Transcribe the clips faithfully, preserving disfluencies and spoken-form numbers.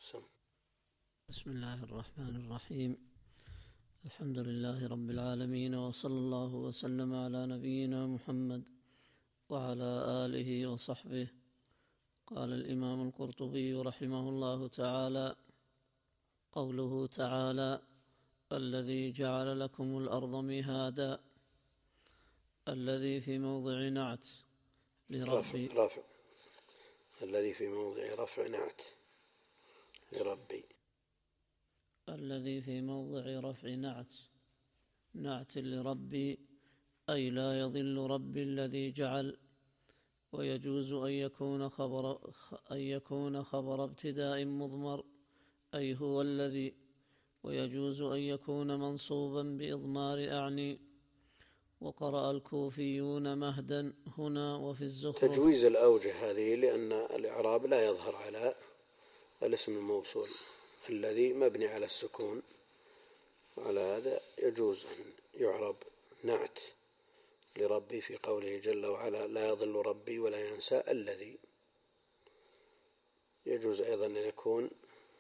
سم. بسم الله الرحمن الرحيم. الحمد لله رب العالمين، وصلى الله وسلم على نبينا محمد وعلى آله وصحبه. قال الإمام القرطبي رحمه الله تعالى: قوله تعالى: الذي جعل لكم الأرض مهادا، الذي في موضع نعت لربي رفع, رفع الذي في موضع رفع نعت لربي الذي في موضع رفع نعت نعت لربي، أي لا يضل ربي الذي جعل. ويجوز أن يكون خبر أن يكون خبر ابتداء مضمر، أي هو الذي. ويجوز أن يكون منصوبا بإضمار أعني. وقرأ الكوفيون مهدا هنا وفي الزخرف. تجويز الأوجه هذه لأن الإعراب لا يظهر على الاسم الموصول الذي مبني على السكون، وعلى هذا يجوز أن يعرب نعت لربي في قوله جل وعلا: لا يضل ربي ولا ينسى الذي. يجوز أيضا أن يكون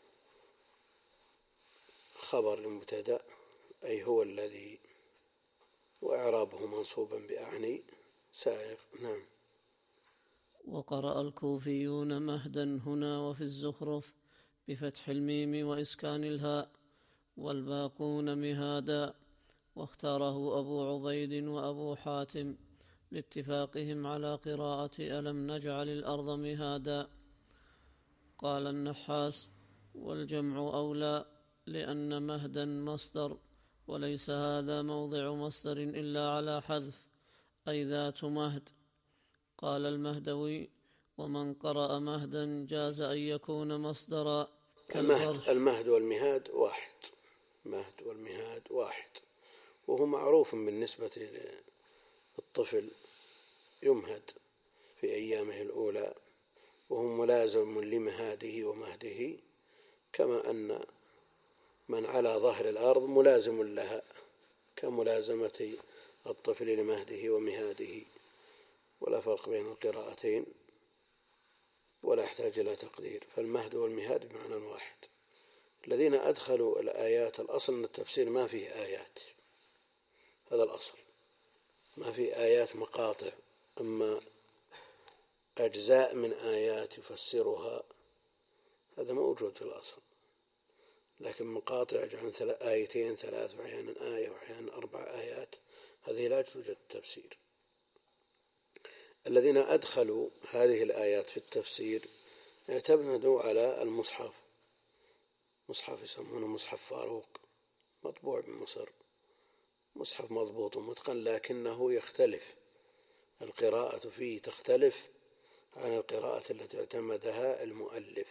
خبر المبتدأ أي هو الذي، وإعرابه منصوبا بأعني سائغ. نعم. وقرأ الكوفيون مهدا هنا وفي الزخرف بفتح الميم وإسكان الهاء، والباقون مهادا. واختاره أبو عبيد وأبو حاتم لاتفاقهم على قراءة ألم نجعل الأرض مهادا. قال النحاس: والجمع أولى، لأن مهدا مصدر، وليس هذا موضع مصدر إلا على حذف، أي ذات مهد. قال المهدوي: ومن قرأ مهدا جاز أن يكون مصدرا المهد, المهد والمهاد واحد. مهد والمهاد واحد، وهو معروف بالنسبة للطفل يمهد في أيامه الأولى، وهو ملازم لمهاده ومهده، كما أن من على ظهر الأرض ملازم لها كملازمة الطفل لمهده ومهاده، ولا فرق بين القراءتين ولا يحتاج إلى تقدير، فالمهد والمهاد بمعنى واحد. الذين أدخلوا الآيات، الأصل أن التفسير ما فيه آيات، هذا الأصل، ما فيه آيات مقاطع، أما أجزاء من آيات يفسرها هذا موجود في الأصل، لكن مقاطع جعل آيتين ثلاث وأحيانا آية وأحيانا أربع آيات هذه لا توجد التفسير. الذين أدخلوا هذه الآيات في التفسير اعتمدوا على المصحف، مصحف يسمونه مصحف فاروق، مطبوع بمصر، مصحف مضبوط ومتقن، لكنه يختلف، القراءة فيه تختلف عن القراءة التي اعتمدها المؤلف.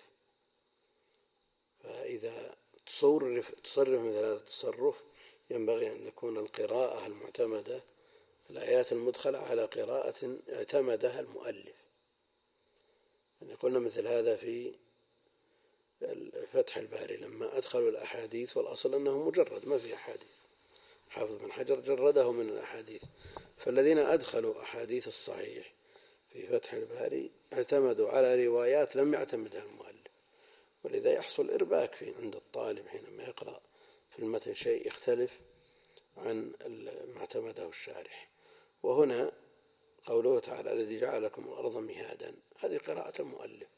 فإذا تصرف, تصرف مثل هذا التصرف ينبغي أن تكون القراءة المعتمدة الآيات المدخلة على قراءة اعتمدها المؤلف. يعني قلنا مثل هذا في فتح الباري لما أدخلوا الأحاديث، والأصل أنه مجرد ما في أحاديث، حافظ بن حجر جرده من الأحاديث، فالذين أدخلوا أحاديث الصحيح في فتح الباري اعتمدوا على روايات لم يعتمدها المؤلف، ولذا يحصل إرباك في عند الطالب حينما يقرأ في المتن شيء يختلف عن ما اعتمده الشارح. وهنا قوله تعالى: الذي جعل لكم الأرض مهادا، هذه قراءة المؤلف.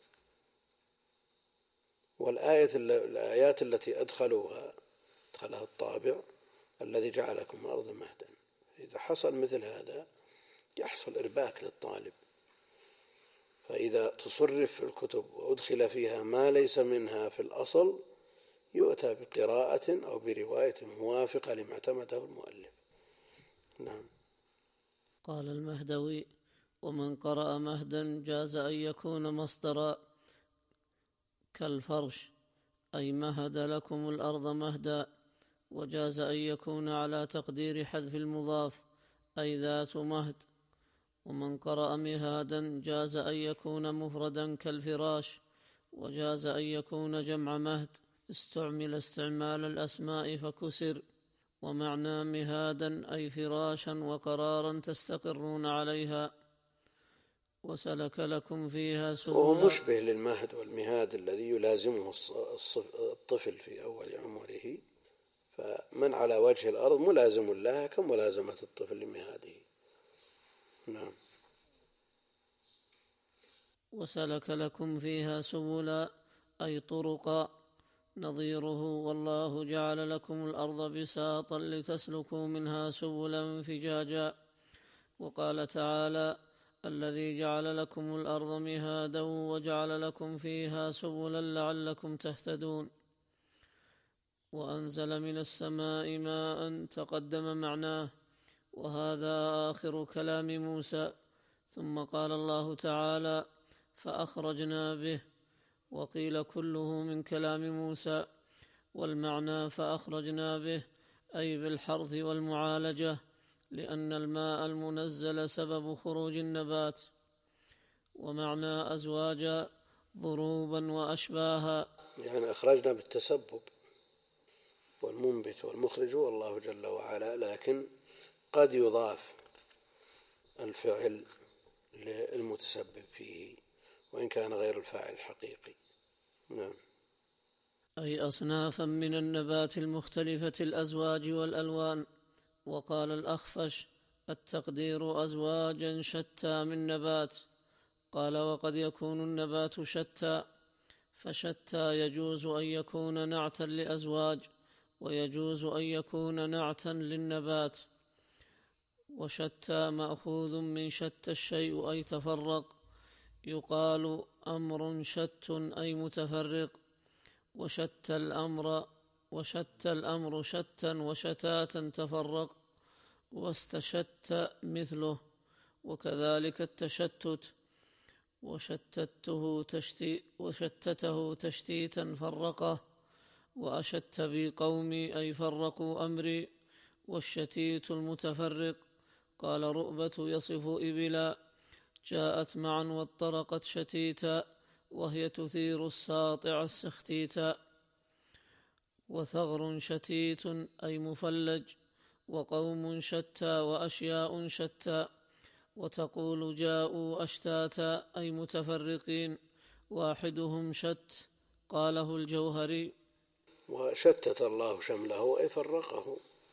والآية الآيات التي أدخلوها أدخلها الطابع: الذي جعل لكم الأرض مهدا. إذا حصل مثل هذا يحصل إرباك للطالب، فإذا تصرف في الكتب وأدخل فيها ما ليس منها في الأصل يؤتى بقراءة أو برواية موافقة لما اعتمده المؤلف. نعم. قال المهدوي: ومن قرأ مهدا جاز أن يكون مصدرا كالفرش، أي مهد لكم الأرض مهدا. وجاز أن يكون على تقدير حذف المضاف، أي ذات مهد. ومن قرأ مهادا جاز أن يكون مفردا كالفراش. وجاز أن يكون جمع مهد، استعمل استعمال الأسماء فكسر. ومعنى مهادا أي فراشا وقرارا تستقرون عليها. وسلك لكم فيها سبلا. وهو مشبه للمهد والمهاد الذي يلازمه الطفل في أول عمره، فمن على وجه الأرض ملازم لها كملازمة الطفل لمهاده. نعم. وسلك لكم فيها سبلا أي طرقا، نظيره والله جعل لكم الأرض بساطا لتسلكوا منها سبلا فجاجا. وقال تعالى: الذي جعل لكم الأرض مهادا وجعل لكم فيها سبلا لعلكم تهتدون. وأنزل من السماء ماء تقدم معناه، وهذا آخر كلام موسى. ثم قال الله تعالى: فأخرجنا به. وقيل كله من كلام موسى، والمعنى فأخرجنا به أي بالحرث والمعالجة، لأن الماء المنزل سبب خروج النبات. ومعنى أزواجا ضروبا وأشباها، يعني أخرجنا بالتسبب، والمنبت والمخرج هو الله جل وعلا، لكن قد يضاف الفعل للمتسبب فيه وإن كان غير الفاعل الحقيقي. نعم. أي أصنافا من النبات المختلفة الأزواج والألوان. وقال الأخفش: التقدير أزواجا شتى من نبات. قال: وقد يكون النبات شتى، فشتى يجوز أن يكون نعتا لأزواج، ويجوز أن يكون نعتا للنبات. وشتى مأخوذ من شتى الشيء أي تفرق، يقال أمر شت أي متفرق. وشتى الأمر وشتى الأمر شتا وشتاتا تفرق، واستشت مثله، وكذلك التشتت. وشتته تشتي وشتته تشتيتا فرقه. وأشت بي قومي أي فرقوا أمري. والشتيت المتفرق. قال رؤبة يصف إبلا: جاءت معا واطرقت شتيتا، وهي تثير الساطع السختيتا. وثغر شتيت أي مفلج. وقوم شتى وأشياء شتى. وتقول جاءوا أشتاتا أي متفرقين، واحدهم شت. قاله الجوهري. وشتت الله شمله أي فرقه.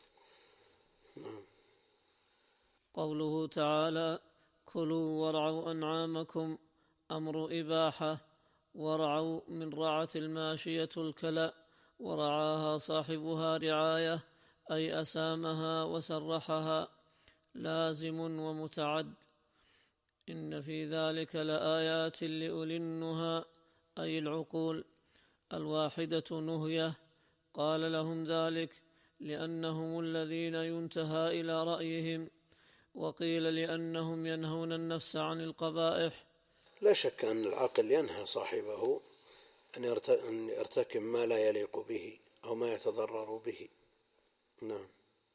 قوله تعالى: كلوا وارعوا أنعامكم، أمر إباحة. ورعوا من رعت الماشية الكلأ، ورعاها صاحبها رعاية أي أسامها وسرحها، لازم ومتعد. إن في ذلك لآيات لأولي النهى أي العقول. الواحدة نهية، قال لهم ذلك لأنهم الذين ينتهى إلى رأيهم، وقيل لأنهم ينهون النفس عن القبائح. لا شك أن العقل ينهى صاحبه أن يرتكب ما لا يليق به أو ما يتضرر به. نعم.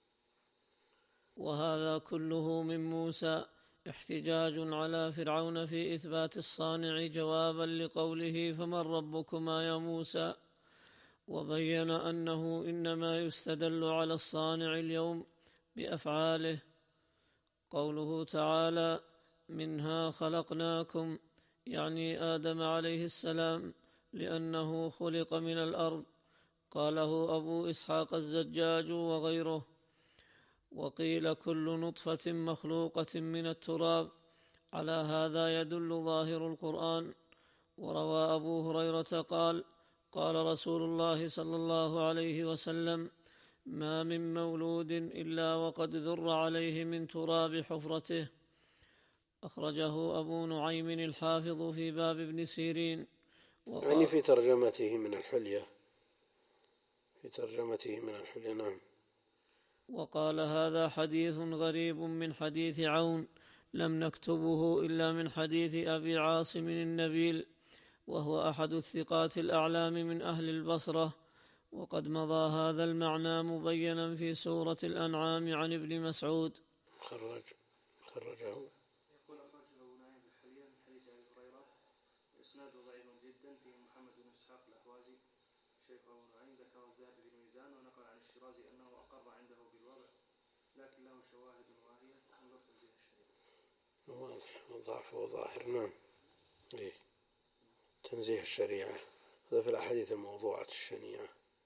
وهذا كله من موسى احتجاج على فرعون في إثبات الصانع جوابا لقوله: فمن ربكما يا موسى؟ وبين أنه إنما يستدل على الصانع اليوم بأفعاله. قوله تعالى: منها خلقناكم، يعني آدم عليه السلام، لأنه خلق من الأرض. قاله أبو إسحاق الزجاج وغيره. وقيل كل نطفة مخلوقة من التراب. على هذا يدل ظاهر القرآن. وروى أبو هريرة قال: قال رسول الله صلى الله عليه وسلم: ما من مولود إلا وقد ذر عليه من تراب حفرته. أخرجه أبو نعيم الحافظ في باب ابن سيرين. يعني في ترجمته من الحلية في ترجمته من الحلية. نعم. وقال: هذا حديث غريب من حديث عون، لم نكتبه إلا من حديث أبي عاصم النبيل، وهو أحد الثقات الأعلام من أهل البصرة. وقد مضى هذا المعنى مبينا في سورة الأنعام عن ابن مسعود. خرج خرجه يقول أخرجه نعيم الحلية من حديث أبي هريرة، إسناده ضعيف جدا، فيه محمد بن إسحاق الأهوازي شيخ أبو نعيم، ذكر الذهبي في الميزان، ونقل عن الشيرازي أنه أقر عنده بالوضع، لكن له شواهد واهية انظر تنزيل الشريف. واضح ضعفه ظاهر. نعم. إيه؟ تنزيه الشريعة هذا في الأحاديث الموضوعة الشنيعة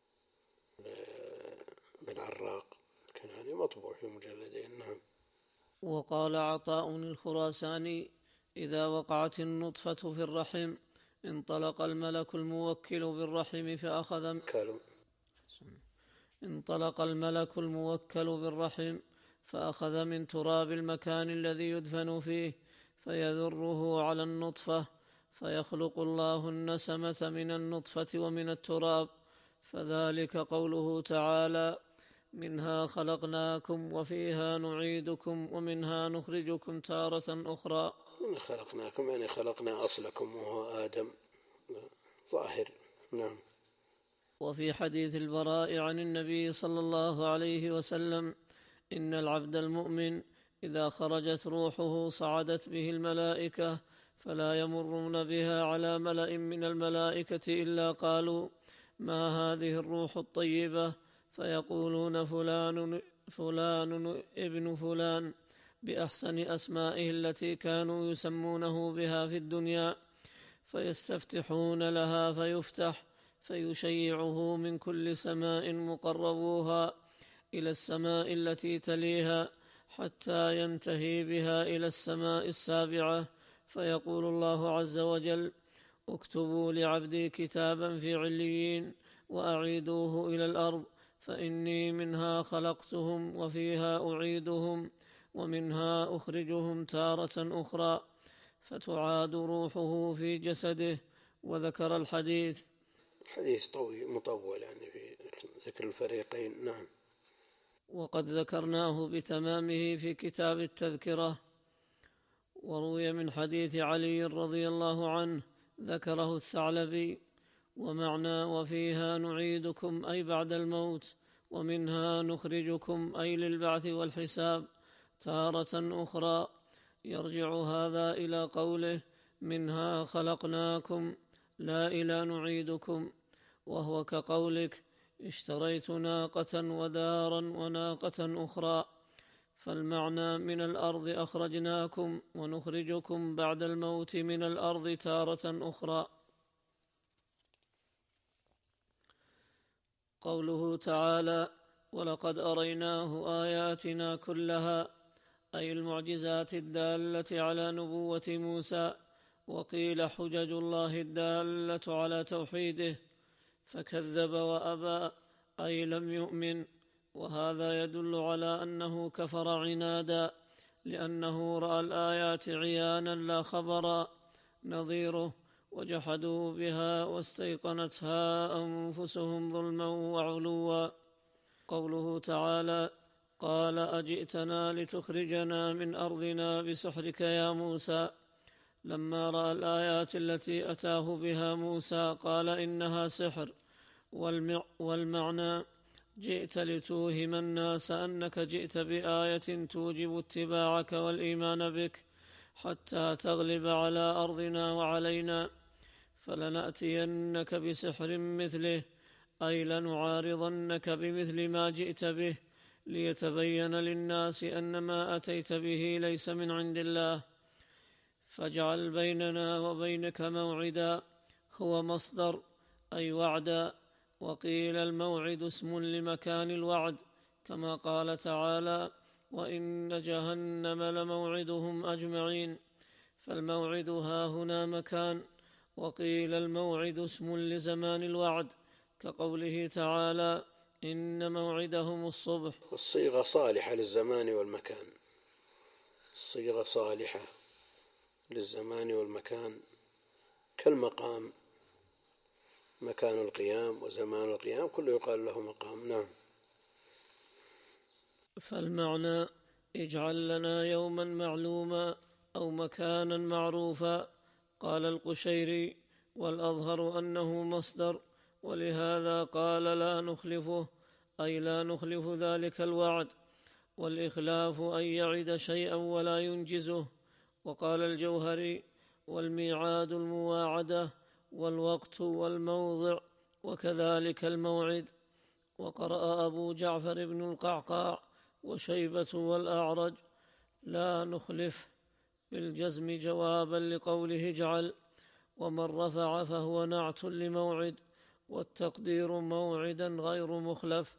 بالعراق كان يعني مطبوع في مجلدين. نعم. وقال عطاء الخراساني: إذا وقعت النطفة في الرحم انطلق الملك الموكل بالرحم فأخذ كالو. انطلق الملك الموكل بالرحم فأخذ من تراب المكان الذي يدفن فيه فيذره على النطفة، فيخلق الله النسمة من النطفة ومن التراب، فذلك قوله تعالى: منها خلقناكم وفيها نعيدكم ومنها نخرجكم تارة أخرى. من خلقناكم يعني خلقنا أصلكم وهو آدم ظاهر. نعم. وفي حديث البراء عن النبي صلى الله عليه وسلم: إن العبد المؤمن إذا خرجت روحه صعدت به الملائكة فلا يمرون بها على ملأ من الملائكة إلا قالوا: ما هذه الروح الطيبة؟ فيقولون: فلان فلان ابن فلان، بأحسن أسمائه التي كانوا يسمونه بها في الدنيا، فيستفتحون لها فيفتح، فيشيعه من كل سماء مقربوها إلى السماء التي تليها حتى ينتهي بها إلى السماء السابعة، فيقول الله عز وجل: اكتبوا لعبدي كتابا في عليين وأعيدوه إلى الأرض، فإني منها خلقتهم وفيها أعيدهم ومنها أخرجهم تارة أخرى، فتعاد روحه في جسده. وذكر الحديث. حديث طويل مطول يعني في ذكر الفريقين. نعم. وقد ذكرناه بتمامه في كتاب التذكرة. وروي من حديث علي رضي الله عنه ذكره الثعلبي: ومعنى وفيها نعيدكم أي بعد الموت، ومنها نخرجكم أي للبعث والحساب تارة أخرى، يرجع هذا إلى قوله: منها خلقناكم لا إلى نعيدكم، وهو كقولك: اشتريت ناقة ودارا وناقة أخرى، فالمعنى من الأرض أخرجناكم ونخرجكم بعد الموت من الأرض تارة أخرى. قوله تعالى: ولقد أريناه آياتنا كلها، أي المعجزات الدالة على نبوة موسى، وقيل حجج الله الدالة على توحيده، فكذب وأبى أي لم يؤمن، وهذا يدل على أنه كفر عنادا، لأنه رأى الآيات عيانا لا خبرا نظيره، وجحدوا بها واستيقنتها أنفسهم ظلما وعلوا. قوله تعالى: قال أجئتنا لتخرجنا من أرضنا بسحرك يا موسى، لما رأى الآيات التي أتاه بها موسى قال إنها سحر، والمعنى: جئت لتوهم الناس أنك جئت بآية توجب اتباعك والإيمان بك حتى تغلب على أرضنا وعلينا، فلنأتينك بسحر مثله، أي لنعارضنك بمثل ما جئت به، ليتبين للناس أن ما أتيت به ليس من عند الله، فاجعل بيننا وبينك موعدا، هو مصدر أي وعدا، وقيل الموعد اسم لمكان الوعد، كما قال تعالى: وإن جهنم لموعدهم أجمعين، فالموعد ها هنا مكان، وقيل الموعد اسم لزمان الوعد، كقوله تعالى: إن موعدهم الصبح. الصيغة صالحة للزمان والمكان، الصيغة صالحة للزمان والمكان، كالمقام، مكان القيام وزمان القيام كله يقال له مقام. نعم. فالمعنى: اجعل لنا يوما معلوما أو مكانا معروفا. قال القشيري: والأظهر أنه مصدر، ولهذا قال لا نخلفه، أي لا نخلف ذلك الوعد، والإخلاف أن يعد شيئا ولا ينجزه. وقال الجوهري: والميعاد المواعدة، والوقت والموضع، وكذلك الموعد. وقرأ أبو جعفر بن القعقاع وشيبة والأعرج: لا نخلف، بالجزم جوابا لقوله اجعل، ومن رفع فهو نعت لموعد، والتقدير موعدا غير مخلف.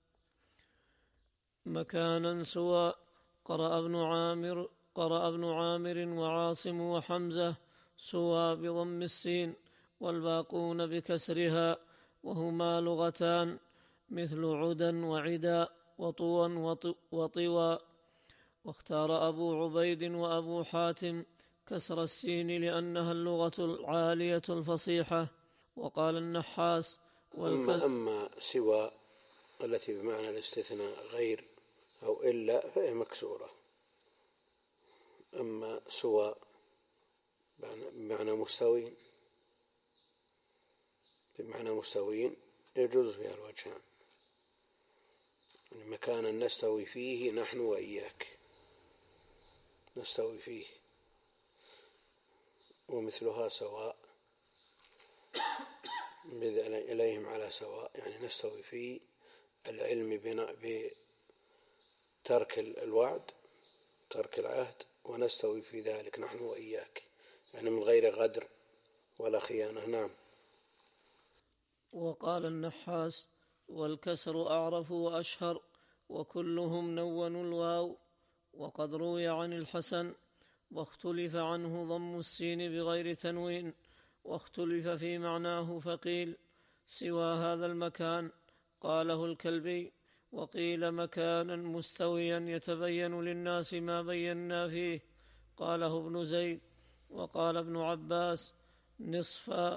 مكانا سوى. قرأ ابن عامر قرأ ابن عامر وعاصم وحمزة سوى بضم السين، والباقون بكسرها، وهما لغتان مثل عدا وعدا وطوا وطوى. واختار أبو عبيد وأبو حاتم كسر السين لأنها اللغة العالية الفصيحة. وقال النحاس أما, أما سوى التي بمعنى الاستثناء غير أو إلا فهي مكسورة. أما سوى بمعنى مستوين بمعنى مستوين يجوز فيها الوجهان، يعني مكانا نستوي فيه نحن وإياك، نستوي فيه. ومثلها سواء إليهم على سواء، يعني نستوي في العلم بترك الوعد ترك العهد، ونستوي في ذلك نحن وإياك، يعني من غير غدر ولا خيانة. نعم. وقال النحاس والكسر أعرف وأشهر، وكلهم نونوا الواو. وقد روي عن الحسن واختلف عنه ضم السين بغير تنوين، واختلف في معناه، فقيل سوى هذا المكان، قاله الكلبي، وقيل مكانا مستويا يتبين للناس ما بينا فيه، قاله ابن زيد. وقال ابن عباس نصفا،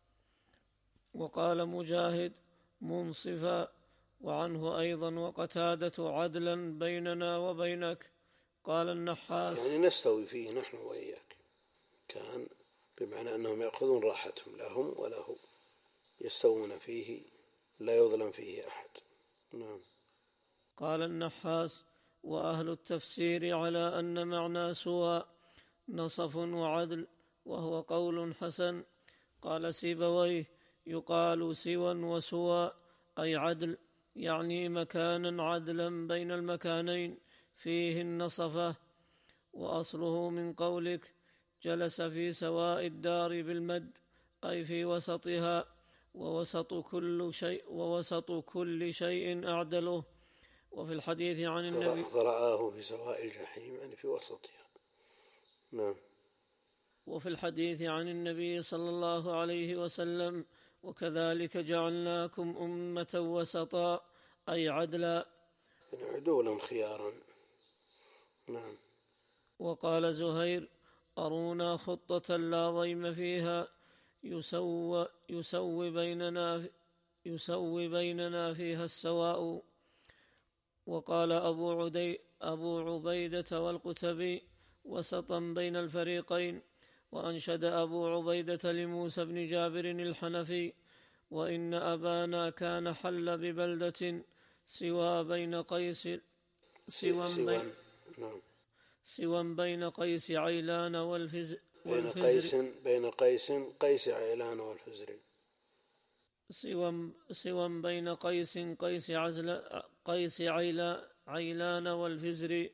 وقال مجاهد منصفا. وعنه أيضا وقتادة عدلا بيننا وبينك. قال النحاس يعني نستوي فيه نحن وإياك، كان بمعنى أنهم يأخذون راحتهم لهم وله، يستوون فيه لا يظلم فيه أحد. نعم. قال النحاس وأهل التفسير على أن معنى سوى نصف وعدل، وهو قول حسن. قال سيبويه يقال سوى وسوى أي عدل، يعني مكانا عدلا بين المكانين فيه النصفة. وأصله من قولك جلس في سواء الدار بالمد، أي في وسطها، ووسط كل شيء ووسط كل شيء أعدله. وفي الحديث عن النبي فرآه في سواء الجحيم، يعني في وسطها. نعم. وفي الحديث عن النبي صلى الله عليه وسلم وكذلك جعلناكم أمة وسطا، أي عدلا، يعني عدولا خيارا. نعم. وقال زهير أرونا خطة لا ضيم فيها يسوي, يسوي, بيننا يسوي بيننا فيها السواء. وقال أبو, عدي أبو عبيدة والقتبي وسطا بين الفريقين. وأنشد أبو عبيدة لموسى بن جابر الحنفي وإن أبانا كان حل ببلدة سوى بين قيس سوى بين, سوى بين قيس عيلان والفزر بين قيس بين قيس قيس عيلان والفزر سوى سوى بين قيس قيس عزل قيس عيلا عيلان والفزر.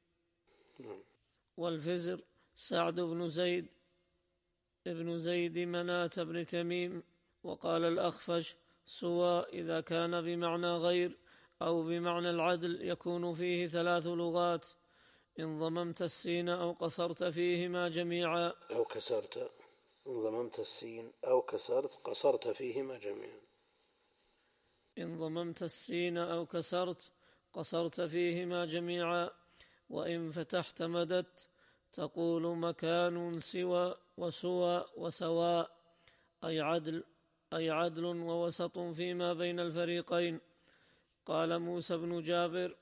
والفزر سعد بن زيد ابن زيد مناة بن تميم. وقال الأخفش سوى إذا كان بمعنى غير أو بمعنى العدل يكون فيه ثلاث لغات، إن ضممت السين أو قصرت فيهما جميعا أو كسرت إن ضممت السين أو كسرت قصرت فيهما جميعا إن ضممت السين أو كسرت قصرت فيهما جميعا. وإن فتحت مددت تقول مكان سوى وسوى وسواء، أي عدل أي عدل ووسط فيما بين الفريقين. قال موسى بن جابر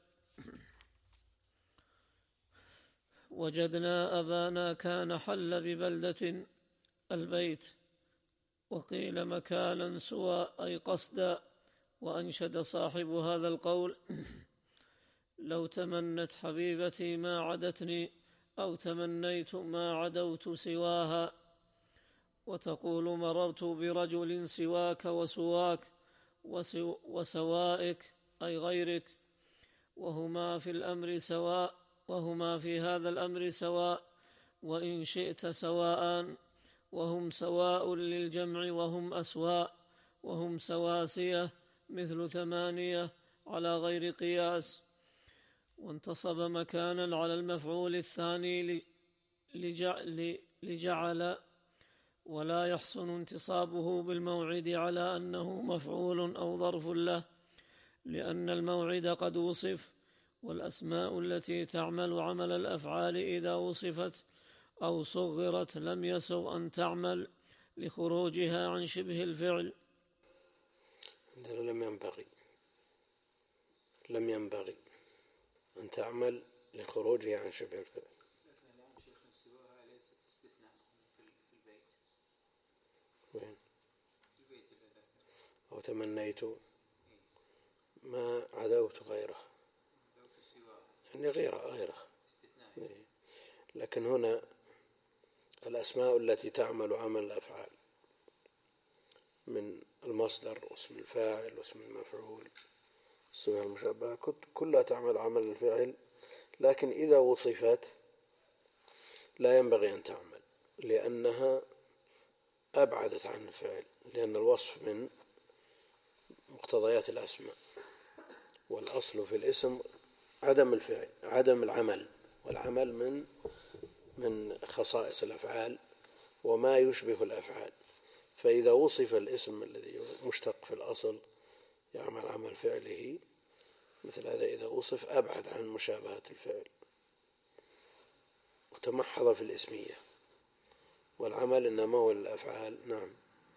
وجدنا أبانا كان حل ببلدة البيت، وقيل مكانا سوى أي قصدا. وأنشد صاحب هذا القول لو تمنت حبيبتي ما عدتني، أو تمنيت ما عدوت سواها. وتقول مررت برجل سواك وسواك وسو وسوائك أي غيرك، وهما في الأمر سواء وهما في هذا الأمر سواء، وإن شئت سواء، وهم سواء للجمع وهم أسواء، وهم سواسية مثل ثمانية على غير قياس. وانتصب مكانا على المفعول الثاني لجعل, لجعل ولا يحسن انتصابه بالموعد على أنه مفعول أو ظرف له، لأن الموعد قد وصف، والأسماء التي تعمل عمل الأفعال إذا وصفت أو صغرت لم يسغ أن تعمل لخروجها عن شبه الفعل. لم ينبغي لم ينبغي أن تعمل لخروجها عن شبه الفعل. لكن الآن شيخ سواها ليست استثناء في البيت. وين؟ البيت أو تمنيت ما عدوت غيره، يعني غيره غيره استثناء. لكن هنا الأسماء التي تعمل عمل الأفعال من المصدر واسم الفاعل واسم المفعول الصفة المشبهة كلها تعمل عمل الفعل، لكن إذا وصفت لا ينبغي أن تعمل لأنها أبعدت عن الفعل، لأن الوصف من مقتضيات الأسماء، والأصل في الاسم عدم الفعل عدم العمل، والعمل من من خصائص الأفعال وما يشبه الأفعال. فإذا وصف الاسم الذي مشتق في الأصل يعمل عمل فعله، مثل هذا إذا وصف أبعد عن مشابهة الفعل وتمحض في الاسمية، والعمل إنما هو الأفعال. نعم.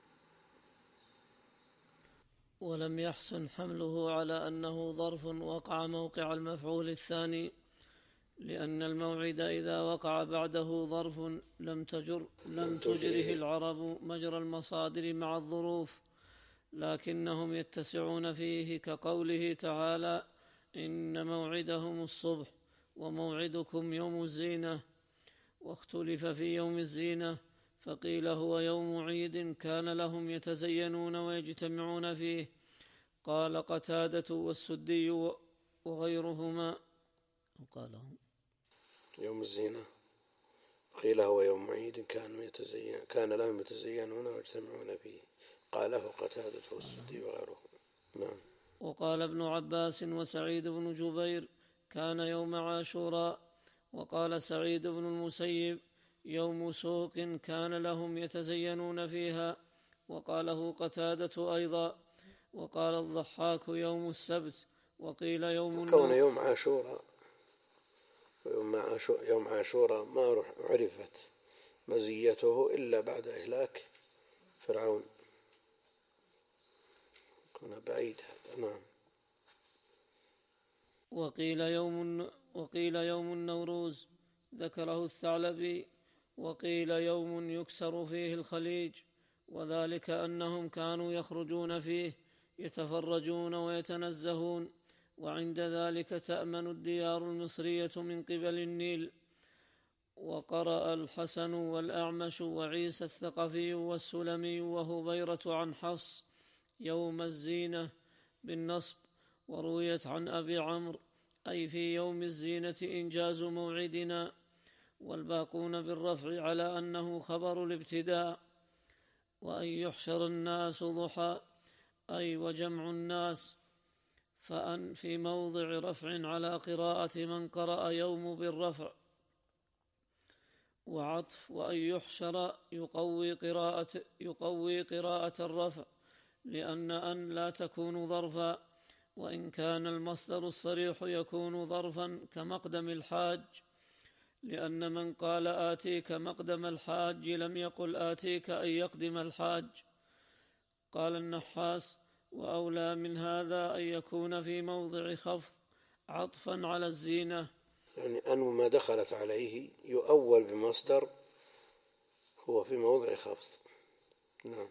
ولم يحسن حمله على أنه ظرف وقع موقع المفعول الثاني، لأن الموعد إذا وقع بعده ظرف لم تجر لم تجره العرب مجرى المصادر مع الظروف، لكنهم يتسعون فيه، كقوله تعالى: إن موعدهم الصبح وموعدكم يوم الزينة. واختلف في يوم الزينة، فقيل هو يوم عيد كان لهم يتزينون ويجتمعون فيه. قال قتادة والسدي وغيرهما وقالهم يوم الزينة، قيل هو يوم عيد كان يتزين كان لهم يتزينون ويجتمعون فيه. قاله قتادة والسدي وغيرهما. نعم. وقال ابن عباس وسعيد بن جبير كان يوم عاشوراء. وقال سعيد بن المسيب يوم سوق كان لهم يتزينون فيها. وقاله قتادة أيضا. وقال الضحاك يوم السبت. وقيل يوم كون يوم عاشوراء يوم عاشوراء ما عرفت مزيته إلا بعد إهلاك فرعون، كنا بعيد. نعم. وقيل يوم وقيل يوم النوروز ذكره الثعلبي. وقيل يوم يكسر فيه الخليج، وذلك أنهم كانوا يخرجون فيه يتفرجون ويتنزهون، وعند ذلك تأمن الديار المصرية من قبل النيل. وقرأ الحسن والأعمش وعيسى الثقفي والسلمي وهبيرة عن حفص يوم الزينة بالنصب. ورويت عن أبي عمرو أي في يوم الزينة إنجاز موعدنا، والباقون بالرفع على أنه خبر الابتداء. وأن يحشر الناس ضحى أي وجمع الناس، فأن في موضع رفع على قراءة من قرأ يوم بالرفع. وعطف وأن يحشر يقوي قراءة, يقوي قراءة الرفع، لأن أن لا تكون ظرفا، وإن كان المصدر الصريح يكون ظرفا كمقدم الحاج، لأن من قال آتيك مقدم الحاج لم يقل آتيك أن يقدم الحاج. قال النحاس: وأولى من هذا أن يكون في موضع خفض عطفا على الزينة، يعني أن ما دخلت عليه يؤول بمصدر هو في موضع خفض. نعم.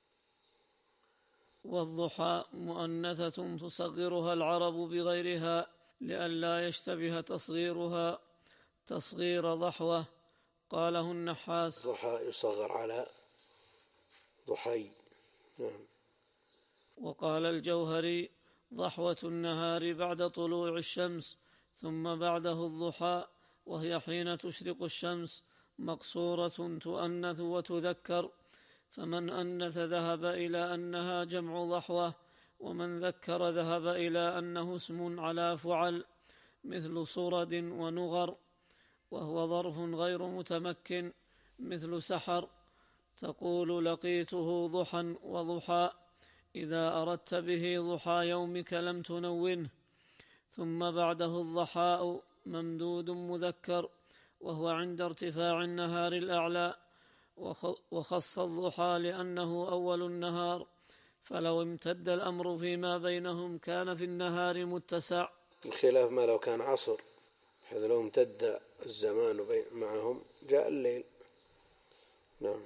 والضحى مؤنثة تصغرها العرب بغيرها لئلا يشتبه تصغيرها تصغير ضحوة. قاله النحاس: ضحى يصغر على ضحي. نعم. وقال الجوهري: ضحوة النهار بعد طلوع الشمس، ثم بعده الضحى وهي حين تشرق الشمس. مقصورة تؤنث وتذكر، فمن أنث ذهب إلى أنها جمع ضحوة، ومن ذكر ذهب إلى أنه اسم على فعل، مثل صرد ونغر، وهو ظرف غير متمكن، مثل سحر. تقول لقيته ضحى وضحى إذا أردت به ضحى يومك لم تنونه. ثم بعده الضحاء ممدود مذكر، وهو عند ارتفاع النهار الأعلى، وخص الضحى لأنه أول النهار، فلو امتد الأمر فيما بينهم كان في النهار متسع، بخلاف ما لو كان عصر، بحيث لو امتد الزمان معهم جاء الليل. نعم.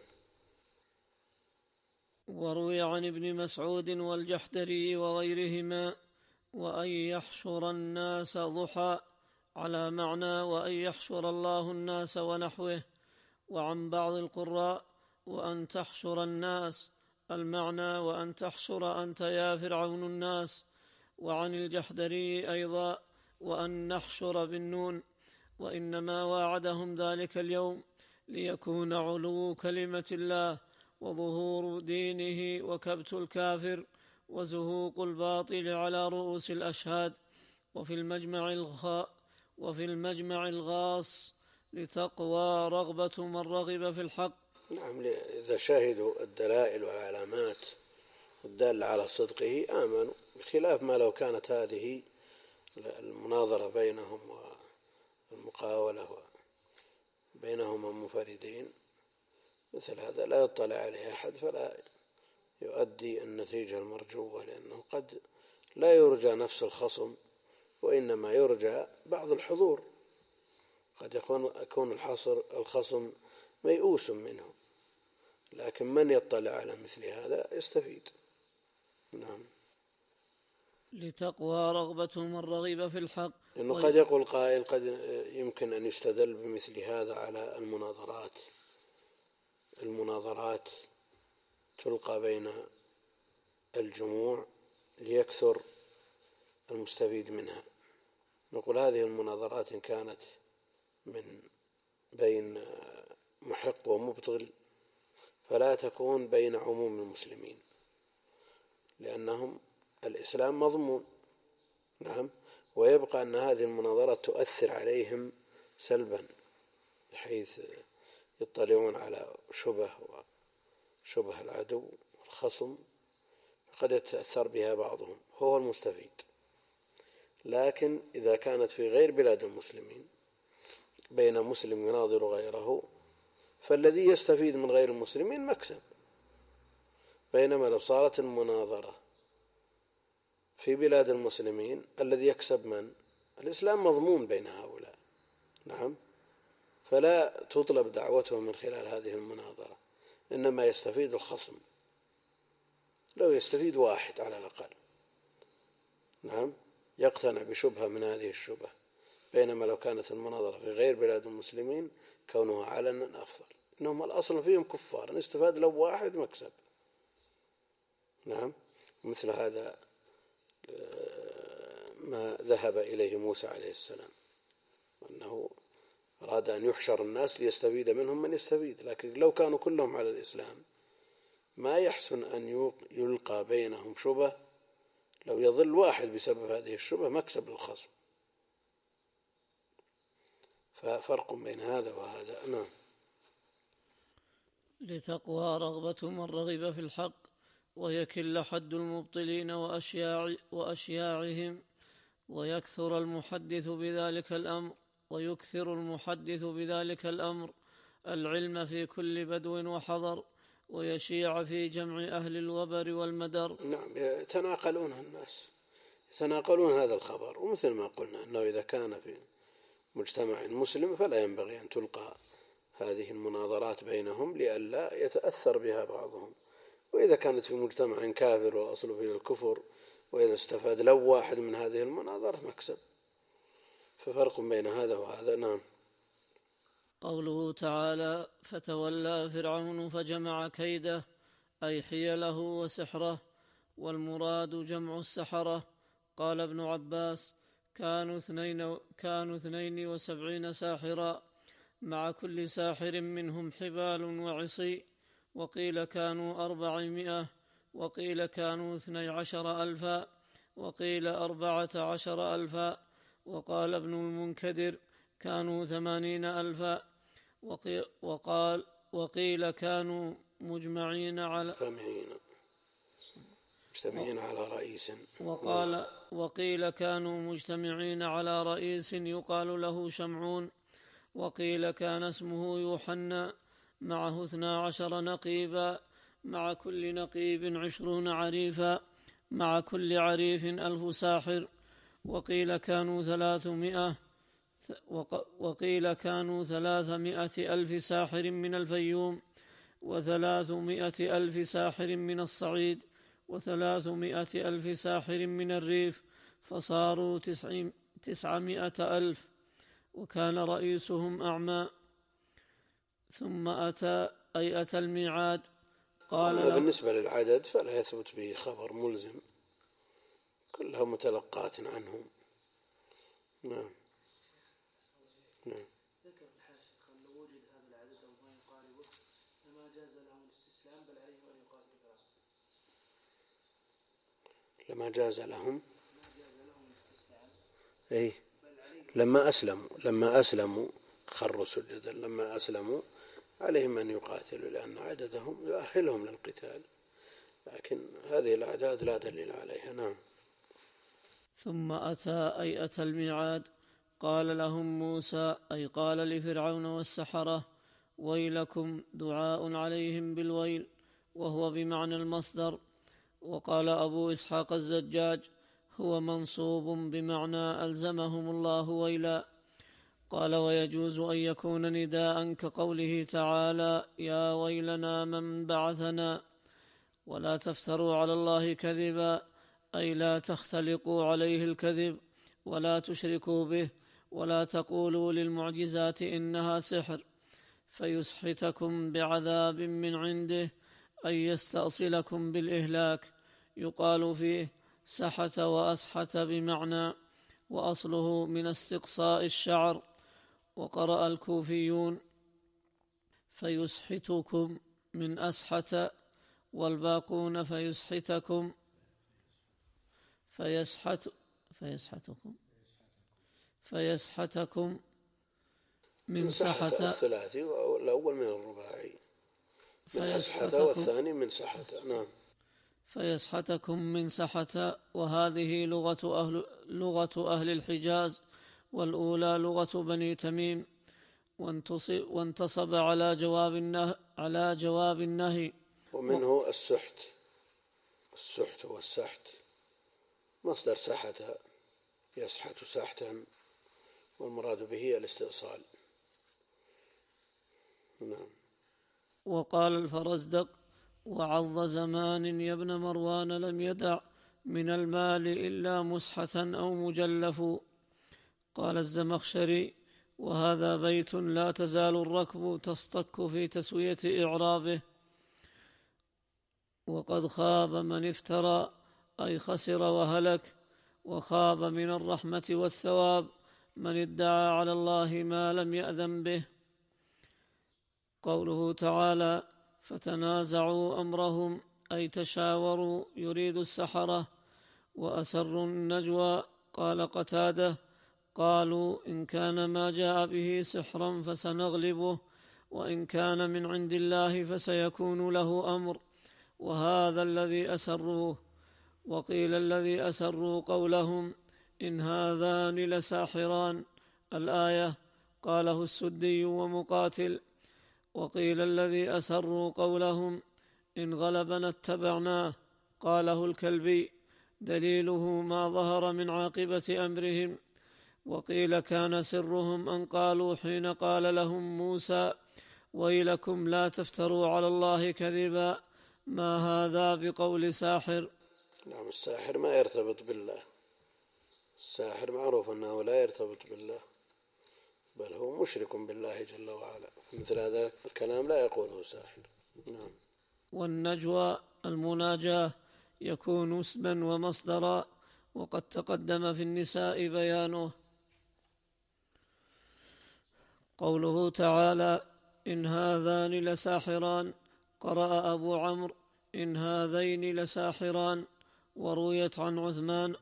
وروي عن ابن مسعود والجحدري وغيرهما وأن يحشر الناس ضحى على معنى وأن يحشر الله الناس ونحوه، وعن بعض القراء وأن تحشر الناس المعنى وأن تحشر أنت يا فرعون الناس، وعن الجحدري أيضا وأن نحشر بالنون، وإنما واعدهم ذلك اليوم ليكون علو كلمة الله وظهور دينه وكبت الكافر وزهوق الباطل على رؤوس الأشهاد. وفي المجمع الغاء وفي المجمع الغاص لتقوى رغبة من رغب في الحق. نعم، إذا شاهدوا الدلائل والعلامات الدالة على صدقه آمنوا، بخلاف ما لو كانت هذه المناظرة بينهم والمقاولة بينهما منفردين، مثل هذا لا يطلع عليه أحد فلا يؤدي النتيجة المرجوة، لأنه قد لا يرجى نفس الخصم، وإنما يرجى بعض الحضور، قد يكون الحصر الخصم ميؤوس منه، لكن من يطلع على مثل هذا يستفيد. نعم. لتقوى رغبة من رغب في الحق. لأنه قد يقول قائل قد يمكن أن يستدل بمثل هذا على المناظرات المناظرات تلقى بين الجموع ليكثر المستفيد منها. نقول هذه المناظرات إن كانت من بين محق ومبطل فلا تكون بين عموم المسلمين، لأنهم الإسلام مضمون. نعم. ويبقى أن هذه المناظرات تؤثر عليهم سلبا، بحيث يطلعون على شبه وشبه العدو والخصم، فقد يتأثر بها بعضهم، هو المستفيد. لكن إذا كانت في غير بلاد المسلمين بين مسلم يناظر غيره، فالذي يستفيد من غير المسلمين مكسب. بينما لو صارت المناظرة في بلاد المسلمين الذي يكسب من؟ الإسلام مضمون بين هؤلاء. نعم. فلا تطلب دعوته من خلال هذه المناظرة، إنما يستفيد الخصم، لو يستفيد واحد على الأقل. نعم. يقتنع بشبهة من هذه الشبهة. بينما لو كانت المناظرة في غير بلاد المسلمين كونها علنا أفضل، إنهم الأصل فيهم كفار، نستفاد لو واحد مكسب. نعم. مثل هذا ما ذهب إليه موسى عليه السلام، وأنه أراد أن يحشر الناس ليستفيد منهم من يستفيد، لكن لو كانوا كلهم على الإسلام ما يحسن أن يلقى بينهم شبه، لو يضل واحد بسبب هذه الشبه مكسب للخصم. ففرق بين هذا وهذا. نعم. لتقوى رغبة من رغب في الحق، ويكل حد المبطلين وأشياع وأشياعهم، ويكثر المحدث بذلك الأمر ويكثر المحدث بذلك الأمر العلم في كل بدو وحضر، ويشيع في جمع أهل الوبر والمدر. نعم. يتناقلون الناس يتناقلون هذا الخبر، ومثل ما قلنا أنه إذا كان في مجتمع مسلم فلا ينبغي أن تلقى هذه المناظرات بينهم لئلا يتأثر بها بعضهم، وإذا كانت في مجتمع كافر والأصل فيه الكفر وإذا استفاد لو واحد من هذه المناظرة مكسب. ففرق بين هذا وهذا. نعم. قوله تعالى فتولى فرعون فجمع كيده، أي حيله وسحره، والمراد جمع السحرة. قال ابن عباس كانوا اثنين, كانوا اثنين وسبعين ساحرا، مع كل ساحر منهم حبال وعصي، وقيل كانوا أربعمائة، وقيل كانوا اثني عشر ألفا، وقيل أربعة عشر ألفا. وقال ابن المنكدر كانوا ثمانين ألفا، وقال وقيل كانوا مجمعين على مجتمعين على رئيس، وقال وقيل كانوا مجتمعين على رئيس يقال له شمعون، وقيل كان اسمه يوحنا، معه اثنا عشر نقيبا، مع كل نقيب عشرون عريفا، مع كل عريف ألف ساحر. وقيل كانوا ثلاثمائة وقيل كانوا ثلاثمائة ألف ساحر من الفيوم، وثلاثمائة ألف ساحر من الصعيد، وثلاثمائة ألف ساحر من الريف، فصاروا تسعمائة ألف. وكان رئيسهم أعمى. ثم أتى أي أتى الميعاد. قال بالنسبة للعدد فلا يثبت به خبر ملزم، كلها متلقات عنهم. نعم نعم. ذكر الحاشية أن لو وجد هذا العدد أو ما يقاربه لما جاز لهم الاستسلام، بل عليهم أن يقاتلوا. لما جاز لهم ما جاز لهم الاستسلام، أي لما أسلموا لما أسلموا خروا سجدا، لما أسلموا عليهم أن يقاتلوا لأن عددهم يؤهلهم للقتال، لكن هذه الأعداد لا دليل عليها. نعم. ثم أتى أي أتى الميعاد. قال لهم موسى أي قال لفرعون والسحرة ويلكم، دعاء عليهم بالويل، وهو بمعنى المصدر. وقال أبو إسحاق الزجاج هو منصوب بمعنى ألزمهم الله ويلا. قال ويجوز أن يكون نداء كقوله تعالى يا ويلنا من بعثنا. ولا تفتروا على الله كذبا، أي لا تختلقوا عليه الكذب، ولا تشركوا به، ولا تقولوا للمعجزات إنها سحر فيسحتكم بعذاب من عنده، أي يستأصلكم بالإهلاك. يقال فيه سحت وأسحت بمعنى، وأصله من استقصاء الشعر. وقرأ الكوفيون فيسحتكم من أسحت، والباقون فيسحتكم فيسحت فيسحتكم فيسحتكم من سحت. الثلاثي والأول من الرباعي، من أسحت والثاني من سحت. نعم. فيسحتكم من سحت. وهذه لغة أهل, لغة أهل الحجاز، والأولى لغة بني تميم. وانتصب على جواب النهي, على جواب النهي. ومنه السحت. السحت والسحت مصدر سحت يسحت سحتا، والمراد به الاستئصال. نعم. وقال الفرزدق وعظ زمان يا ابن مروان لم يدع من المال إلا مسحة أو مجلف. قال الزمخشري وهذا بيت لا تزال الركب تصطك في تسوية إعرابه. وقد خاب من افترى أي خسر وهلك، وخاب من الرحمة والثواب من ادعى على الله ما لم يأذن به. قوله تعالى فتنازعوا أمرهم أي تشاوروا، يريد السحرة. وأسروا النجوى. قال قتاده قالوا إن كان ما جاء به سحرا فسنغلبه، وإن كان من عند الله فسيكون له أمر، وهذا الذي أسروه. وقيل الذي أسروا قولهم إن هذان لساحران الآية، قاله السدي ومقاتل. وقيل الذي أسروا قولهم إن غلبنا اتبعناه، قاله الكلبي، دليله ما ظهر من عاقبة أمرهم. وقيل كان سرهم أن قالوا حين قال لهم موسى ويلكم لا تفتروا على الله كذبا ما هذا بقول ساحر. نعم. الساحر ما يرتبط بالله، الساحر معروف أنه لا يرتبط بالله، بل هو مشرك بالله جل وعلا، مثل هذا الكلام لا يقوله ساحر. نعم. والنجوى المناجاة يكون اسما ومصدرا، وقد تقدم في النساء بيانه. قوله تعالى: إن هذان لساحران، قرأ أبو عمرو: إن هذين لساحران. ورويت عن عثمان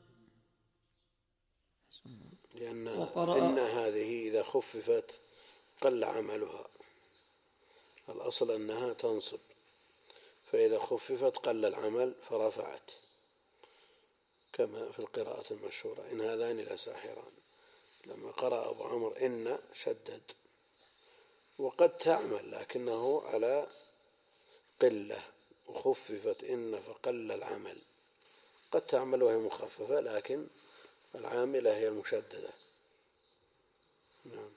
لأن إن هذه إذا خففت قل عملها، الأصل أنها تنصب، فإذا خففت قل العمل فرفعت، كما في القراءة المشهورة: إن هذان لساحران. لما قرأ أبو عمرو إن شدد، وقد تعمل لكنه على قلة، وخففت إن فقل العمل. قد تعمل وهي مخففة لكن العاملة هي المشددة. نعم.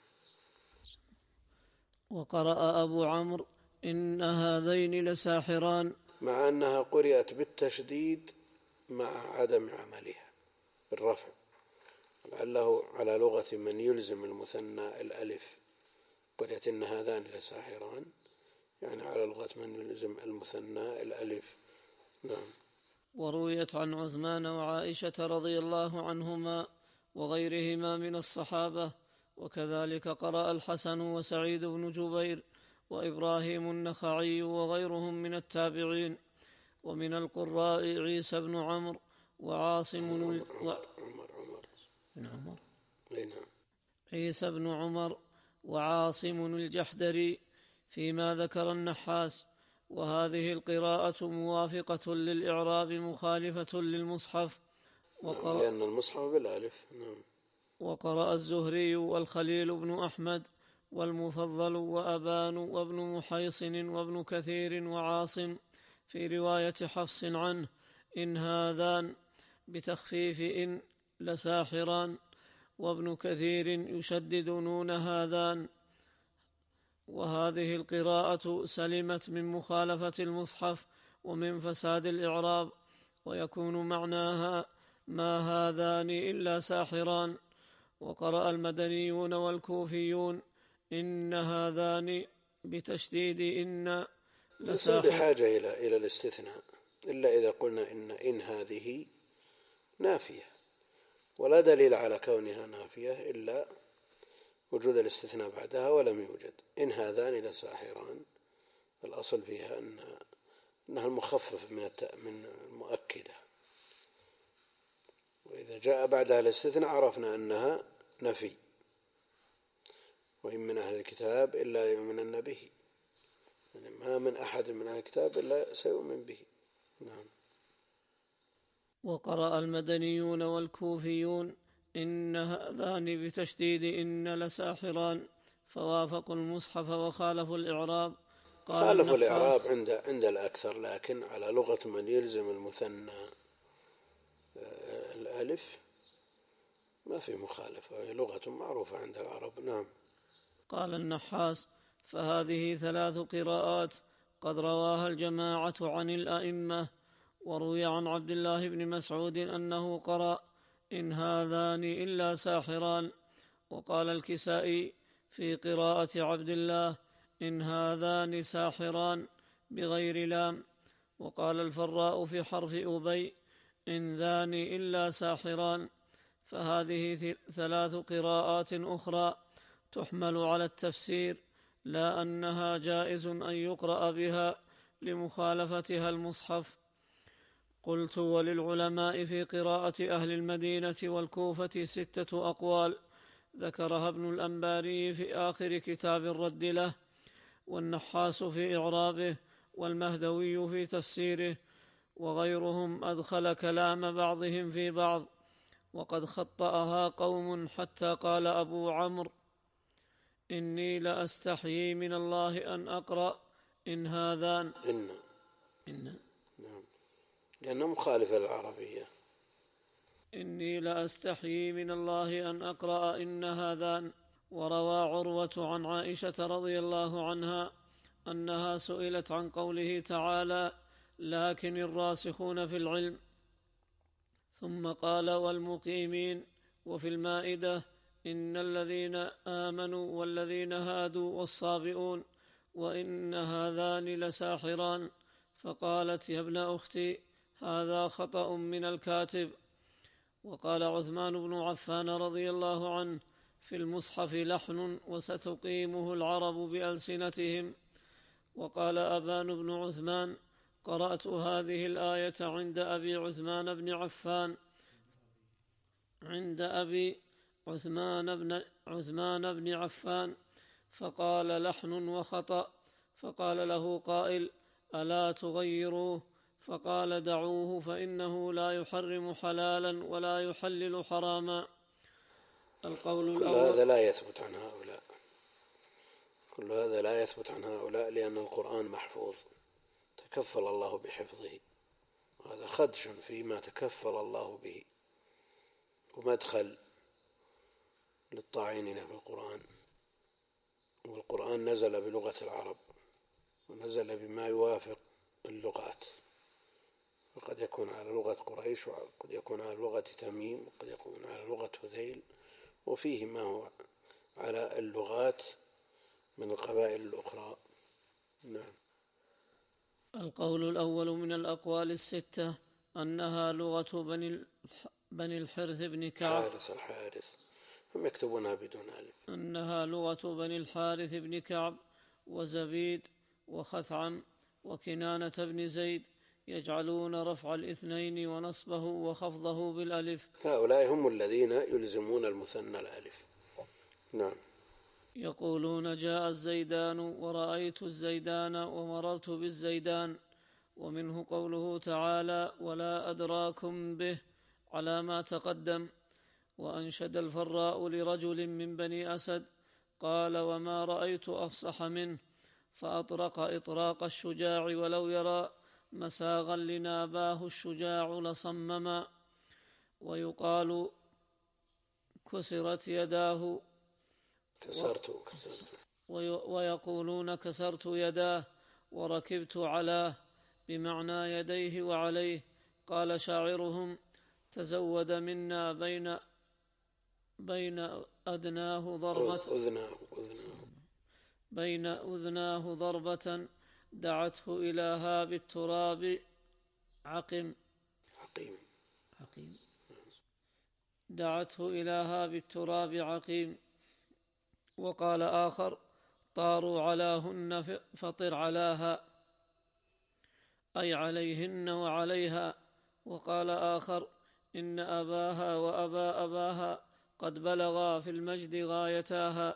وقرأ أبو عمرو: إن هذين لساحران، مع أنها قرأت بالتشديد مع عدم عملها بالرفع، لعله على لغة من يلزم المثنى الألف. قرأت إن هذان لساحران، يعني على لغة من يلزم المثنى الألف. نعم. ورويت عن عثمان وعائشة رضي الله عنهما وغيرهما من الصحابة. وكذلك قرأ الحسن وسعيد بن جبير وإبراهيم النخعي وغيرهم من التابعين. ومن القراء عيسى بن عمرو وعاصم عمر عمر عمر عمر بن عمر نعم. عيسى بن عمر وعاصم الجحدري فيما ذكر النحاس. وهذه القراءة موافقة للإعراب مخالفة للمصحف. وقرأ لأن المصحف بالألف. نعم. وقرأ الزهري والخليل بن أحمد والمفضل وأبان وابن محيصن وابن كثير وعاصم في رواية حفص عنه: إن هذان بتخفيف إن لساحران. وابن كثير يشدد نون هذان. وهذه القراءة سلمت من مخالفة المصحف ومن فساد الإعراب، ويكون معناها: ما هذان إلا ساحران. وقرأ المدنيون والكوفيون: إن هذان بتشديد إن لساحر. بحاجة إلى إلى الاستثناء، إلا إذا قلنا إن إن هذه نافية، ولا دليل على كونها نافية إلا وجود الاستثناء بعدها، ولم يوجد. إن هذان لساحران، الأصل فيها أن أنها المخفف من من المؤكدة، وإذا جاء بعدها الاستثناء عرفنا أنها نفي. وإن من أهل الكتاب إلا يؤمنن به، يعني ما من أحد من أهل الكتاب إلا سيؤمن به. نعم. وقرأ المدنيون والكوفيون: إن هذان بتشديد إن لساحران، فوافقوا المصحف وخالفوا الإعراب. خالفوا الإعراب عند عند الأكثر، لكن على لغة من يلزم المثنى الألف ما في مخالفة، هي لغة معروفة عند العرب. نعم. قال النحاس: فهذه ثلاث قراءات قد رواها الجماعة عن الأئمة. وروي عن عبد الله بن مسعود أنه قرأ: إن هذان إلا ساحران. وقال الكسائي في قراءة عبد الله: إن هذان ساحران بغير لام. وقال الفراء في حرف أبي: إن ذان إلا ساحران. فهذه ثلاث قراءات أخرى تحمل على التفسير، لا أنها جائز أن يقرأ بها لمخالفتها المصحف. قلت: وللعلماء في قراءة أهل المدينة والكوفة ستة أقوال، ذكرها ابن الأنباري في آخر كتاب الرد له، والنحاس في إعرابه، والمهدوي في تفسيره، وغيرهم أدخل كلام بعضهم في بعض، وقد خطأها قوم حتى قال أبو عمرو: إني لأستحيي من الله أن أقرأ إن هذان. إن إن نعم، لأنه مخالف العربية. إني لأستحيي من الله أن أقرأ إن هذان. وروى عروة عن عائشة رضي الله عنها أنها سئلت عن قوله تعالى: لكن الراسخون في العلم، ثم قال: والمقيمين. وفي المائدة: إن الذين آمنوا والذين هادوا والصابئون، وإن هذان لساحران. فقالت: يا ابن أختي، هذا خطأ من الكاتب. وقال عثمان بن عفان رضي الله عنه: في المصحف لحن وستقيمه العرب بألسنتهم. وقال أبان بن عثمان: قرأت هذه الآية عند أبي عثمان بن عفان عند أبي عثمان بن عثمان بن عفان فقال: لحن وخطأ. فقال له قائل: ألا تغيروه؟ فقال: دعوه فإنه لا يحرم حلالا ولا يحلل حراما. القول كل الأول: هذا لا يثبت عن هؤلاء كل هذا لا يثبت عن هؤلاء لأن القرآن محفوظ تكفل الله بحفظه، وهذا خدش فيما تكفل الله به ومدخل للطاعنين في القرآن. والقرآن نزل بلغة العرب ونزل بما يوافق اللغات، وقد يكون على لغة قريش وقد يكون على لغة تميم وقد يكون على لغة هذيل، وفيه ما هو على اللغات من القبائل الأخرى. نعم. القول الأول من الأقوال الستة أنها لغة بني بني الحارث بن كعب حارث الحارث هم يكتبونها بدون ألف. أنها لغة بني الحارث بن كعب وزبيد وخثعم وكنانة بن زيد، يجعلون رفع الاثنين ونصبه وخفضه بالألف. هؤلاء هم الذين يلزمون المثنى الألف. نعم. يقولون: جاء الزيدان ورأيت الزيدان ومررت بالزيدان. ومنه قوله تعالى: ولا أدراكم به، على ما تقدم. وأنشد الفراء لرجل من بني أسد قال: وما رأيت أفصح منه، فأطرق إطراق الشجاع ولو يرى مساغا لناباه الشجاع لصمما. ويقال: كسرت يداه كسرت كسرت ويقولون: كسرت يداه وركبت علاه، بمعنى يديه وعليه. قال شاعرهم: تزود منا بين بين أدناه ضربة أذناه أذناه بين أذناه ضربة دعته إلىها بالتراب عقم عقيم عقيم دعته إلىها بالتراب عقيم. وقال آخر: طاروا علاهن فطر علاها، أي عليهن وعليها. وقال آخر: إن أباها وأبا أباها قد بلغا في المجد غايتاها،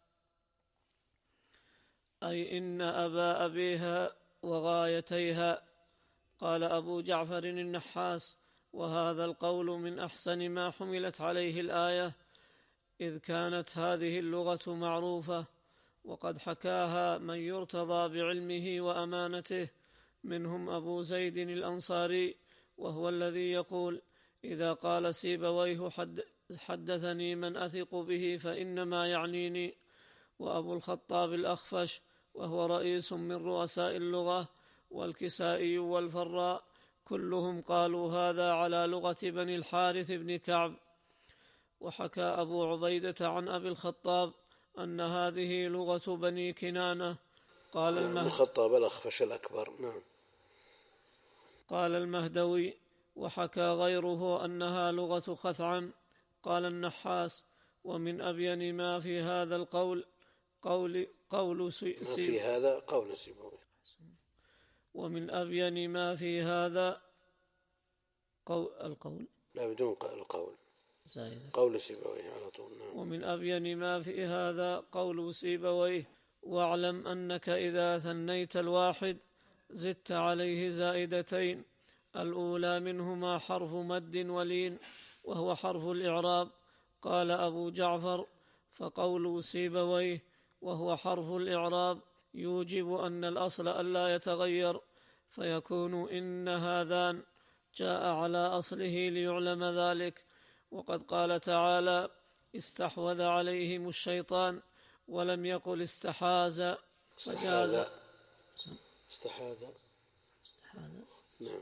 أي إن أبا أبيها وغايتيها. قال أبو جعفر النحاس: وهذا القول من أحسن ما حملت عليه الآية، إذ كانت هذه اللغة معروفة، وقد حكاها من يرتضى بعلمه وأمانته، منهم أبو زيد الأنصاري، وهو الذي يقول: إذا قال سيبويه حدثني من أثق به فإنما يعنيني. وأبو الخطاب الأخفش، وهو رئيس من رؤساء اللغة، والكسائي والفراء، كلهم قالوا هذا على لغة بني الحارث بن كعب. وحكى أبو عبيدة عن أبي الخطاب أن هذه لغة بني كنانة. قال المهد... الخطاب الأخفش الأكبر. نعم. قال المهدوي: وحكى غيره أنها لغة خثعم. قال النحاس: ومن أبين ما في هذا القول قول قول سي... ما في هذا قول سيبويه. ومن أبين ما في هذا قول القول لا بدون القول زائد. قول سيبويه على طول. نعم. ومن أبين ما في هذا قول سيبويه: واعلم أنك إذا ثنيت الواحد زدت عليه زائدتين، الأولى منهما حرف مد ولين، وهو حرف الإعراب. قال أبو جعفر: فقول سيبويه وهو حرف الإعراب يوجب أن الأصل ألا يتغير، فيكون إن هذان جاء على أصله ليعلم ذلك. وقد قال تعالى: استحوذ عليهم الشيطان، ولم يقل استحاز فجاز. استحاذ استحاذ نعم.